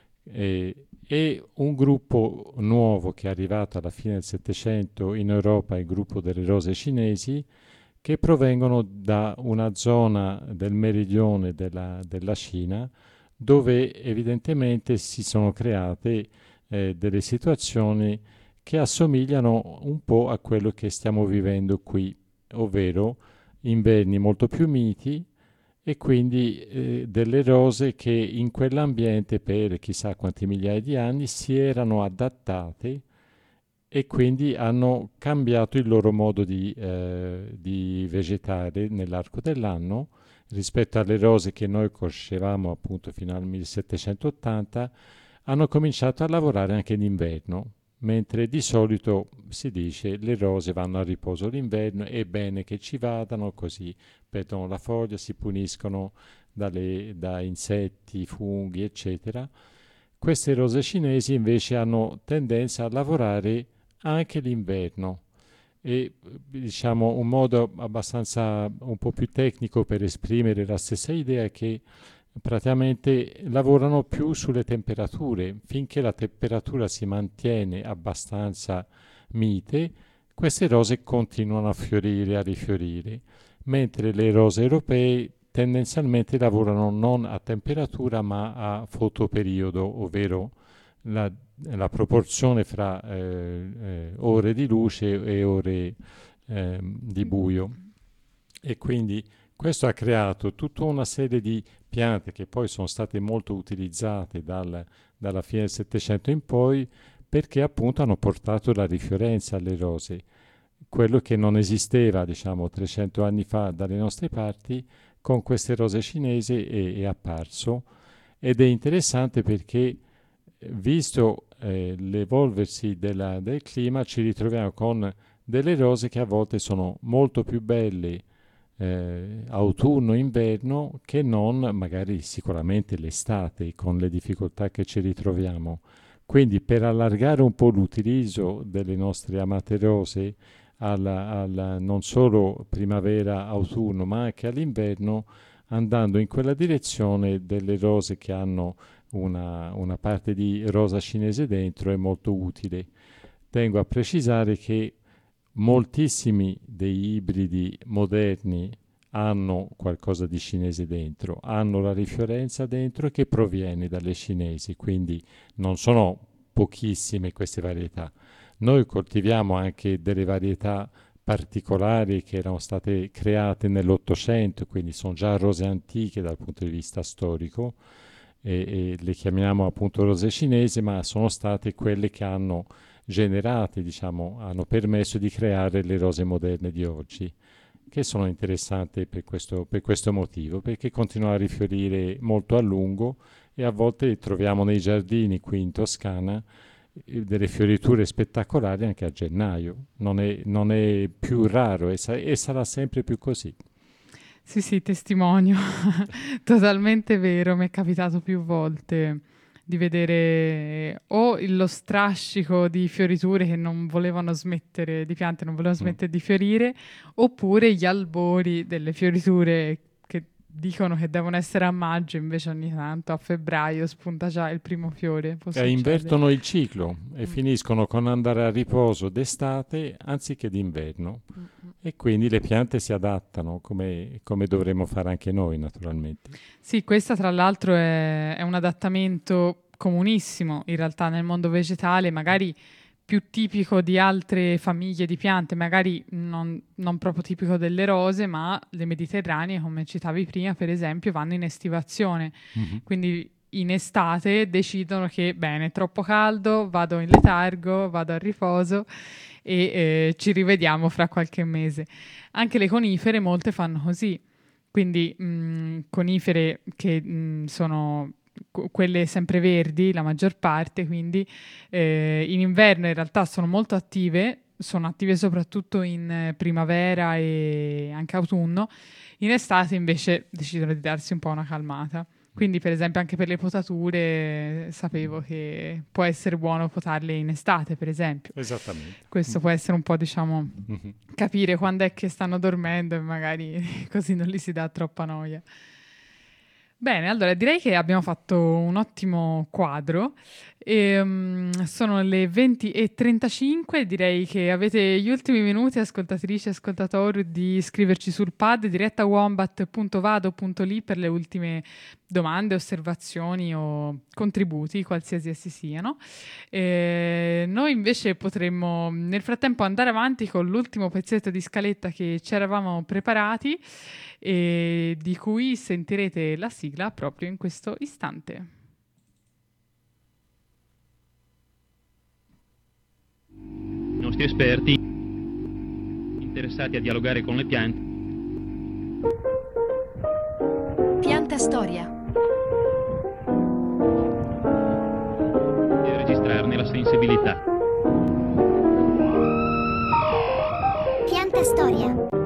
e, e un gruppo nuovo che è arrivato alla fine del Settecento in Europa, il gruppo delle rose cinesi, che provengono da una zona del meridione della, della Cina dove evidentemente si sono create eh, delle situazioni che assomigliano un po' a quello che stiamo vivendo qui, ovvero inverni molto più miti e quindi eh, delle rose che in quell'ambiente per chissà quanti migliaia di anni si erano adattate e quindi hanno cambiato il loro modo di, eh, di vegetare nell'arco dell'anno rispetto alle rose che noi conoscevamo appunto fino al millesettecentottanta, hanno cominciato a lavorare anche in inverno, mentre di solito si dice le rose vanno a riposo l'inverno, è bene che ci vadano, così perdono la foglia, si puniscono dalle, da insetti, funghi, eccetera. Queste rose cinesi invece hanno tendenza a lavorare anche l'inverno e diciamo un modo abbastanza un po' più tecnico per esprimere la stessa idea è che praticamente lavorano più sulle temperature. Finché la temperatura si mantiene abbastanza mite, queste rose continuano a fiorire, a rifiorire, mentre le rose europee tendenzialmente lavorano non a temperatura ma a fotoperiodo, ovvero la, la proporzione fra eh, eh, ore di luce e ore eh, di buio. E quindi questo ha creato tutta una serie di piante che poi sono state molto utilizzate dal, dalla fine del Settecento in poi, perché appunto hanno portato la rifiorenza alle rose. Quello che non esisteva, diciamo, trecento anni fa dalle nostre parti, con queste rose cinesi è, è apparso, ed è interessante perché, visto eh, l'evolversi della, del clima, ci ritroviamo con delle rose che a volte sono molto più belle Eh, autunno-inverno che non magari sicuramente l'estate con le difficoltà che ci ritroviamo. Quindi per allargare un po' l'utilizzo delle nostre amate rose alla, alla non solo primavera-autunno ma anche all'inverno, andando in quella direzione delle rose che hanno una, una parte di rosa cinese dentro è molto utile. Tengo a precisare che moltissimi dei ibridi moderni hanno qualcosa di cinese dentro, hanno la rifiorenza dentro che proviene dalle cinesi, quindi non sono pochissime queste varietà. Noi coltiviamo anche delle varietà particolari che erano state create nell'Ottocento, quindi sono già rose antiche dal punto di vista storico, e, e le chiamiamo appunto rose cinesi, ma sono state quelle che hanno generato, diciamo, hanno permesso di creare le rose moderne di oggi, che sono interessanti per questo, per questo motivo, perché continuano a rifiorire molto a lungo e a volte troviamo nei giardini qui in Toscana eh, delle fioriture spettacolari anche a gennaio. Non è, non è più raro e, sa- e sarà sempre più così. Sì, sì, testimonio. Totalmente vero, mi è capitato più volte di vedere o lo strascico di fioriture che non volevano smettere, di piante non volevano smettere mm. di fiorire, oppure gli albori delle fioriture che dicono che devono essere a maggio, invece ogni tanto a febbraio spunta già il primo fiore. E invertono il ciclo e mm. finiscono con andare a riposo d'estate anziché d'inverno. Mm. E quindi le piante si adattano come, come dovremmo fare anche noi, naturalmente. Sì, questa tra l'altro è, è un adattamento comunissimo in realtà nel mondo vegetale, magari più tipico di altre famiglie di piante, magari non, non proprio tipico delle rose, ma le mediterranee, come citavi prima, per esempio, vanno in estivazione. Mm-hmm. Quindi in estate decidono che, bene, è troppo caldo, vado in letargo, vado a riposo e eh, ci rivediamo fra qualche mese. Anche le conifere, molte fanno così. Quindi mh, conifere che mh, sono co- quelle sempreverdi, la maggior parte, quindi eh, in inverno in realtà sono molto attive, sono attive soprattutto in eh, primavera e anche autunno. In estate invece decidono di darsi un po' una calmata. Quindi per esempio anche per le potature sapevo che può essere buono potarle in estate, per esempio. Esattamente. Questo può essere un po', diciamo, mm-hmm. capire quando è che stanno dormendo e magari così non gli si dà troppa noia. Bene, allora direi che abbiamo fatto un ottimo quadro. E, um, sono le venti e trentacinque, direi che avete gli ultimi minuti, ascoltatrici e ascoltatori, di scriverci sul pad diretta wombat punto vado punto li per le ultime domande, osservazioni o contributi, qualsiasi essi siano. E noi invece potremmo nel frattempo andare avanti con l'ultimo pezzetto di scaletta che ci eravamo preparati e di cui sentirete la sigla proprio in questo istante. I nostri esperti interessati a dialogare con le piante. Pianta Storia. E a registrarne la sensibilità. Pianta Storia.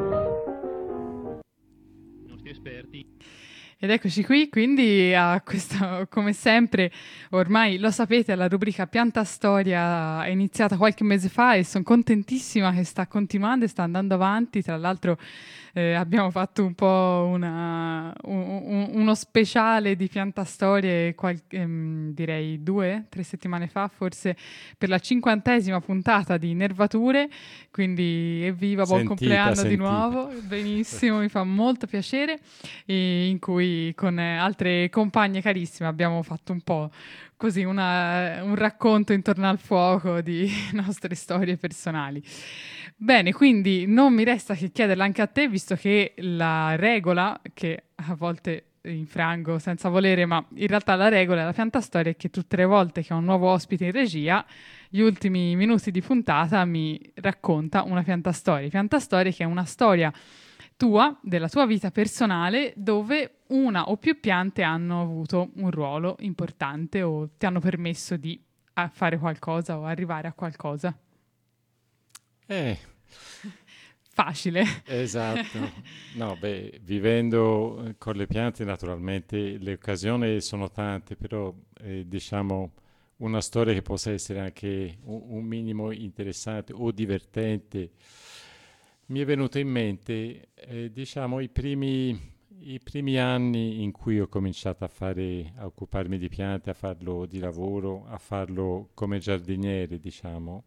I nostri esperti. Ed eccoci qui, quindi a questo, come sempre, ormai lo sapete, la rubrica Pianta Storia è iniziata qualche mese fa e sono contentissima che sta continuando e sta andando avanti. Tra l'altro eh, abbiamo fatto un po' una, un, un, uno speciale di Pianta Storie, qual, ehm, direi due, tre settimane fa, forse per la cinquantesima puntata di Nervature, quindi evviva, buon sentita, compleanno sentita. Di nuovo, benissimo, mi fa molto piacere, e in cui con altre compagne carissime abbiamo fatto un po' così una, un racconto intorno al fuoco di nostre storie personali. Bene, quindi non mi resta che chiederla anche a te, visto che la regola, che a volte infrango senza volere, ma in realtà la regola della Pianta Storia è che tutte le volte che ho un nuovo ospite in regia, gli ultimi minuti di puntata mi racconta una Pianta Storia. Pianta Storia che è una storia tua, della tua vita personale, dove una o più piante hanno avuto un ruolo importante o ti hanno permesso di a fare qualcosa o arrivare a qualcosa. Eh. Facile. Esatto. No, beh, vivendo con le piante naturalmente le occasioni sono tante, però eh, diciamo una storia che possa essere anche un, un minimo interessante o divertente. Mi è venuto in mente, eh, diciamo, i primi, i primi anni in cui ho cominciato a fare, a occuparmi di piante, a farlo di lavoro, a farlo come giardiniere, diciamo.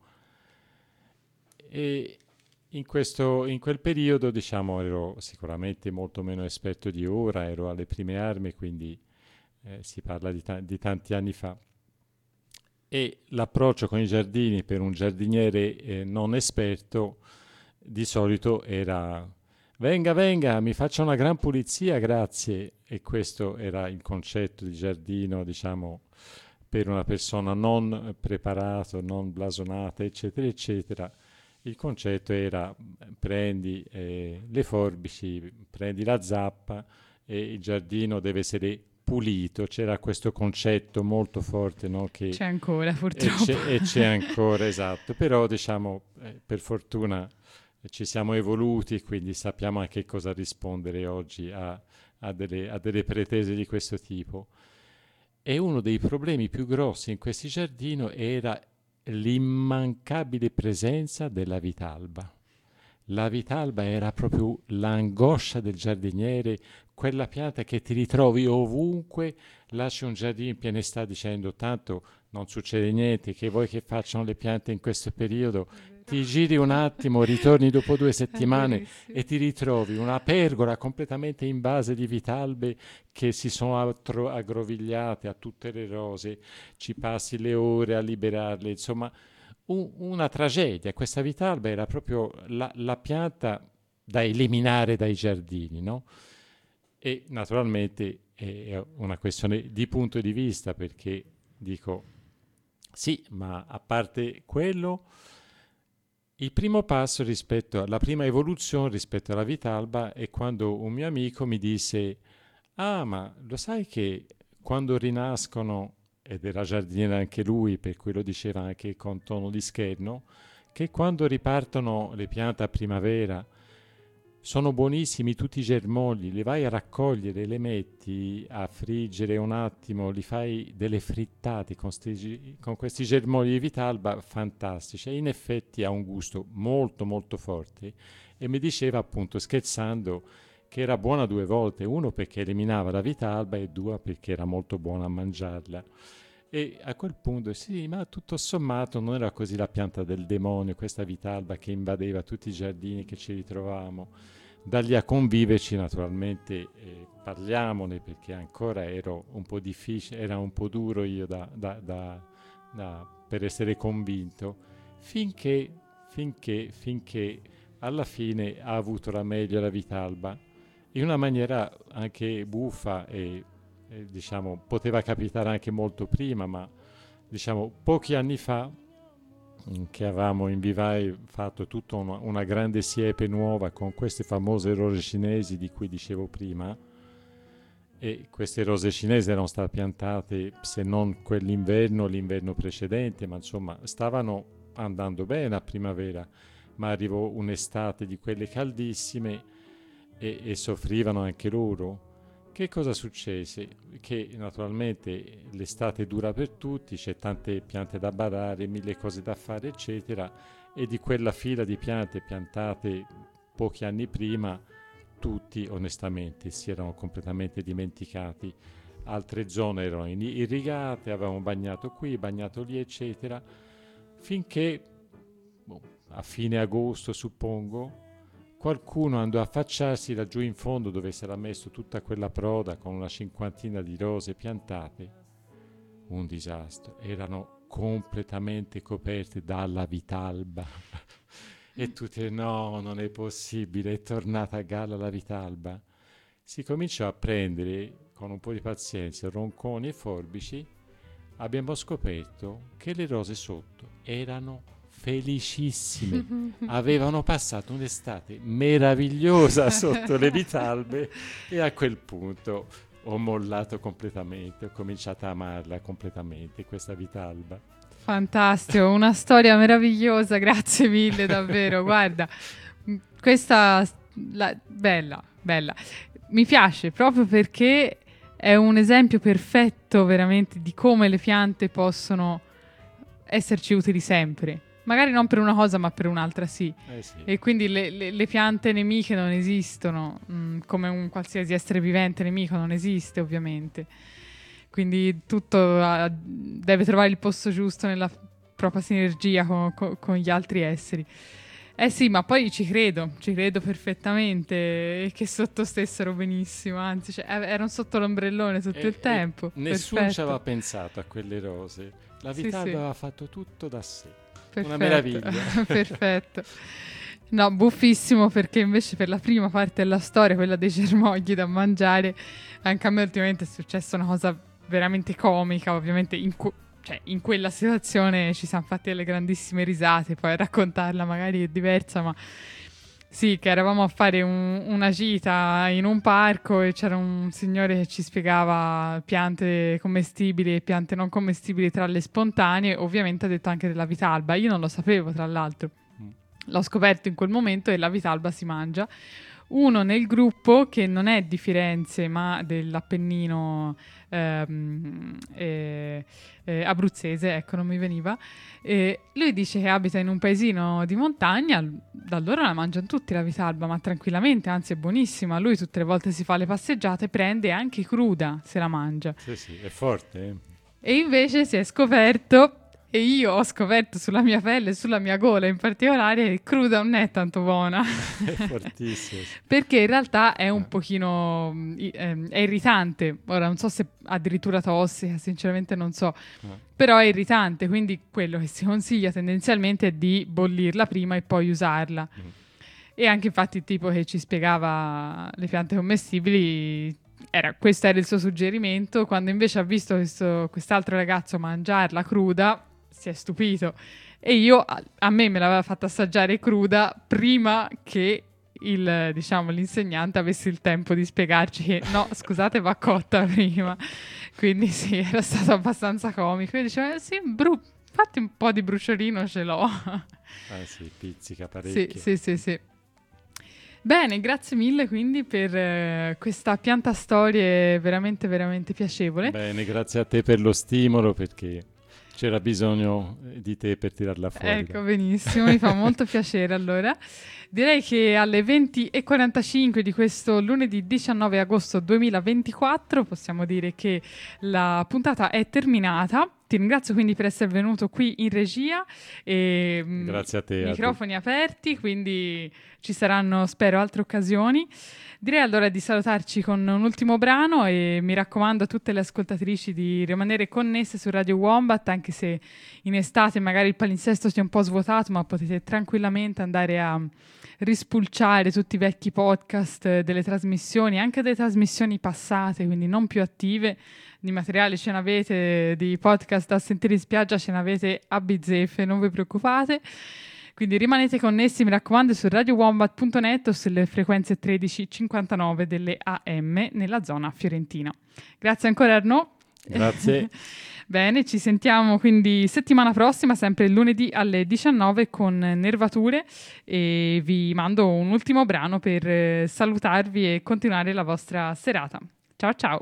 E in questo, in quel periodo, diciamo, ero sicuramente molto meno esperto di ora, ero alle prime armi, quindi eh, si parla di, ta- di tanti anni fa. E l'approccio con i giardini per un giardiniere eh, non esperto di solito era venga, venga, mi faccia una gran pulizia, grazie. E questo era il concetto di giardino, diciamo, per una persona non preparata, non blasonata, eccetera, eccetera. Il concetto era prendi eh, le forbici, prendi la zappa e il giardino deve essere pulito. C'era questo concetto molto forte, no? Che c'è ancora, purtroppo. E c'è, e c'è ancora, esatto. Però, diciamo, eh, per fortuna ci siamo evoluti, quindi sappiamo anche cosa rispondere oggi a, a, delle, a delle pretese di questo tipo. E uno dei problemi più grossi in questi giardini era l'immancabile presenza della vitalba. La vitalba era proprio l'angoscia del giardiniere, quella pianta che ti ritrovi ovunque, lasci un giardino in piena estate dicendo tanto non succede niente, che vuoi che facciano le piante in questo periodo, ti giri un attimo, ritorni dopo due settimane e ti ritrovi una pergola completamente invasa di vitalbe che si sono atro- aggrovigliate a tutte le rose, ci passi le ore a liberarle, insomma un, una tragedia. Questa vitalba era proprio la, la pianta da eliminare dai giardini, no? E naturalmente è una questione di punto di vista, perché dico sì, ma a parte quello, il primo passo rispetto alla prima evoluzione rispetto alla vitalba è quando un mio amico mi disse: ah, ma lo sai che quando rinascono, ed era giardiniere anche lui, per cui lo diceva anche con tono di scherno, che quando ripartono le piante a primavera sono buonissimi tutti i germogli, li vai a raccogliere, le metti a friggere un attimo, li fai delle frittate con, sti, con questi germogli di vitalba fantastici. E in effetti ha un gusto molto molto forte, e mi diceva appunto scherzando che era buona due volte: uno perché eliminava la vitalba e due perché era molto buona a mangiarla. E a quel punto sì, ma tutto sommato non era così la pianta del demonio, questa vitalba che invadeva tutti i giardini che ci ritrovavamo. Da lì a conviverci, naturalmente, eh, parliamone, perché ancora ero un po' difficile, era un po' duro io da, da, da, da, per essere convinto, finché, finché, finché alla fine ha avuto la meglio la vitalba, in una maniera anche buffa e Eh, diciamo, poteva capitare anche molto prima, ma diciamo pochi anni fa mh, che avevamo in Vivai fatto tutta una, una grande siepe nuova con queste famose rose cinesi di cui dicevo prima, e queste rose cinesi erano state piantate, se non quell'inverno, l'inverno precedente, ma insomma stavano andando bene a primavera, ma arrivò un'estate di quelle caldissime e, e soffrivano anche loro. Che cosa successe? Che naturalmente l'estate dura per tutti, c'è tante piante da badare, mille cose da fare, eccetera, e di quella fila di piante piantate pochi anni prima, tutti onestamente si erano completamente dimenticati. Altre zone erano irrigate, avevamo bagnato qui, bagnato lì, eccetera, finché boh, a fine agosto, suppongo, qualcuno andò a affacciarsi laggiù in fondo, dove si era messo tutta quella proda con una cinquantina di rose piantate. Un disastro, erano completamente coperte dalla vitalba. E tutti, no, non è possibile, è tornata a galla la vitalba. Si cominciò a prendere, con un po' di pazienza, ronconi e forbici. Abbiamo scoperto che le rose sotto erano felicissime, avevano passato un'estate meravigliosa sotto le vitalbe, e a quel punto ho mollato completamente, ho cominciato a amarla completamente questa vitalba. Fantastico, una storia meravigliosa, grazie mille davvero. Guarda, questa la, bella, bella, mi piace proprio perché è un esempio perfetto veramente di come le piante possono esserci utili sempre. Magari non per una cosa, ma per un'altra sì. Eh sì. E quindi le, le, le piante nemiche non esistono, mh, come un qualsiasi essere vivente nemico non esiste, ovviamente. Quindi tutto uh, deve trovare il posto giusto nella propria sinergia con, con, con gli altri esseri. Eh sì, ma poi ci credo, ci credo perfettamente, e che sotto stessero benissimo, anzi, cioè, erano sotto l'ombrellone tutto e, il tempo. Nessuno Perfetto. ci aveva pensato a quelle rose. La Sì, vitalba sì. aveva fatto tutto da sé. Perfetto. Una meraviglia. Perfetto. No, buffissimo, perché invece per la prima parte della storia, quella dei germogli da mangiare, anche a me ultimamente è successa una cosa veramente comica, ovviamente in, cu- cioè, in quella situazione ci siamo fatti delle grandissime risate, poi raccontarla magari è diversa, ma sì, che eravamo a fare un- una gita in un parco e c'era un signore che ci spiegava piante commestibili e piante non commestibili tra le spontanee, ovviamente ha detto anche della vitalba, io non lo sapevo tra l'altro. L'ho scoperto in quel momento e la vitalba si mangia. Uno nel gruppo, che non è di Firenze ma dell'Appennino ehm, eh, eh, abruzzese, ecco, non mi veniva, e lui dice che abita in un paesino di montagna, da allora la mangiano tutti la vitalba, ma tranquillamente, anzi è buonissima. Lui tutte le volte si fa le passeggiate, prende anche cruda, se la mangia. Sì, sì, è forte. Eh? E invece si è scoperto... E io ho scoperto sulla mia pelle, sulla mia gola in particolare, che cruda non è tanto buona. È fortissimo. Perché in realtà è un pochino... ehm, è irritante. Ora non so se addirittura tossica, sinceramente non so. Ah. Però è irritante, quindi quello che si consiglia tendenzialmente è di bollirla prima e poi usarla. Mm. E anche infatti il tipo che ci spiegava le piante commestibili... Era, questo era il suo suggerimento. Quando invece ha visto questo, quest'altro ragazzo mangiarla cruda, si è stupito. E io, a, a me me l'aveva fatta assaggiare cruda prima che il, diciamo, l'insegnante avesse il tempo di spiegarci che no, scusate, va cotta prima. Quindi sì, era stato abbastanza comico. Io dicevo, eh, sì, bru- infatti un po' di bruciolino ce l'ho. Ah sì, pizzica parecchio. Sì, sì, sì, sì. Bene, grazie mille quindi per eh, questa pianta storie veramente, veramente piacevole. Bene, grazie a te per lo stimolo, perché c'era bisogno di te per tirarla fuori. Ecco, benissimo, mi fa molto piacere allora. Direi che alle venti e quarantacinque di questo lunedì diciannove agosto duemilaventiquattro possiamo dire che la puntata è terminata. Ti ringrazio quindi per essere venuto qui in regia. E, grazie a te. Microfoni a te. aperti, quindi ci saranno, spero, altre occasioni. Direi allora di salutarci con un ultimo brano e mi raccomando a tutte le ascoltatrici di rimanere connesse su Radio Wombat, anche se in estate magari il palinsesto si è un po' svuotato, ma potete tranquillamente andare a rispulciare tutti i vecchi podcast delle trasmissioni, anche delle trasmissioni passate, quindi non più attive. Di materiale ce n'avete, di podcast da sentire in spiaggia ce n'avete a bizzeffe, non vi preoccupate. Quindi rimanete connessi, mi raccomando, su radio wombat punto net o sulle frequenze tredici cinquantanove delle A M nella zona fiorentina. Grazie ancora Arnaud. Grazie. Bene, ci sentiamo quindi settimana prossima, sempre il lunedì alle diciannove con Nervature, e vi mando un ultimo brano per eh, salutarvi e continuare la vostra serata. Ciao ciao.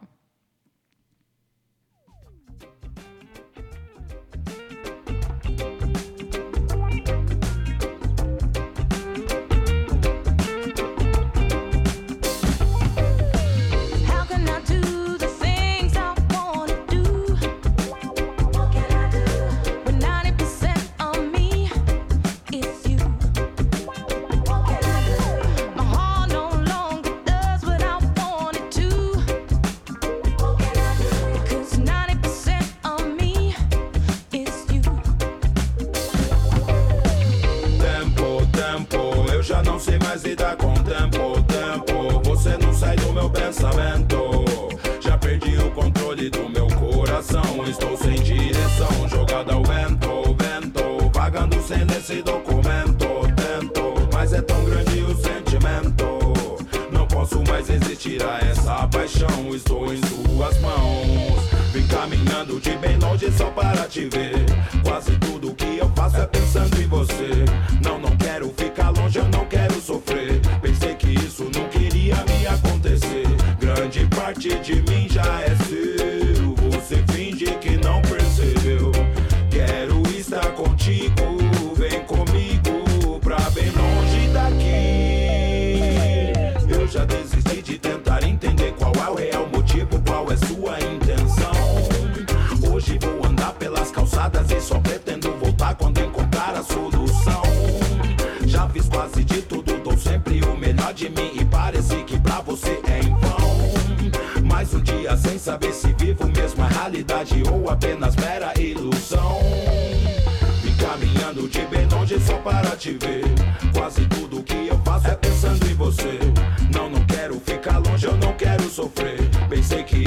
Lidar com o tempo, tempo, você não sai do meu pensamento. Já perdi o controle do meu coração. Estou sem direção, jogado ao vento, vento, vagando sem esse documento. Tento, mas é tão grande o sentimento. Não posso mais resistir a essa paixão. Estou em suas mãos. Vim caminhando de bem longe só para te ver. Quase tudo que eu faço é pensando em você. Não, não quero ficar longe, eu não quero sofrer. Pensei que isso não queria me acontecer. Grande parte de mim já é seu. Você finge que não percebeu. Quero estar contigo, vem comigo pra bem longe daqui. Eu já desisti de tentar entender qual é o real motivo, qual é sua intenção. Hoje vou andar pelas calçadas e só pretendo voltar quando encontrar a solução. Já fiz quase de tudo, dou sempre o melhor de mim e parece que pra você é em vão. Mais um dia sem saber se vivo mesmo a realidade ou apenas mera ilusão. Vim caminhando de bem longe só para te ver. Quase tudo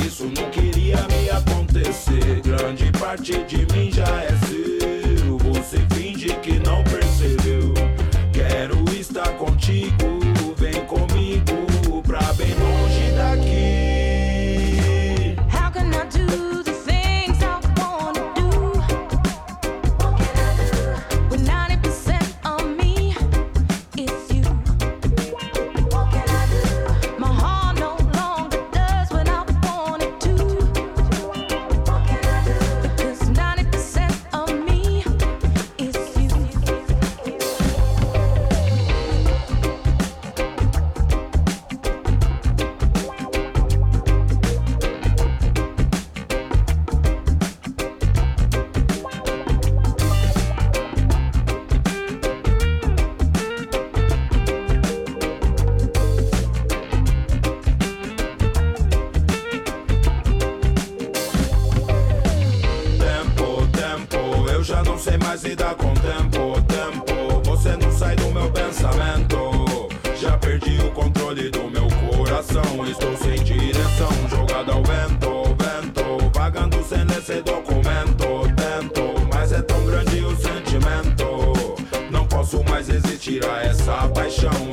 isso não queria me acontecer. Grande parte de mim já é seu. Você finge que não percebeu. Quero estar contigo, vem comigo pra bem longe daqui. How can I do the things I wanna do? What can I do? When ninety percent of me is you. What can I do? My heart no longer does what I want it to. What can I do? Because ninety percent of me is you. Tempo, tempo, eu já não sei mais lidar com tempo, tempo. Você não sai do meu pensamento. Já perdi o controle do meu coração. Estou sem direção, jogado ao vento, vento. Vagando sem ler esse documento. Tento, mas é tão grande o sentimento. Não posso mais resistir a essa paixão.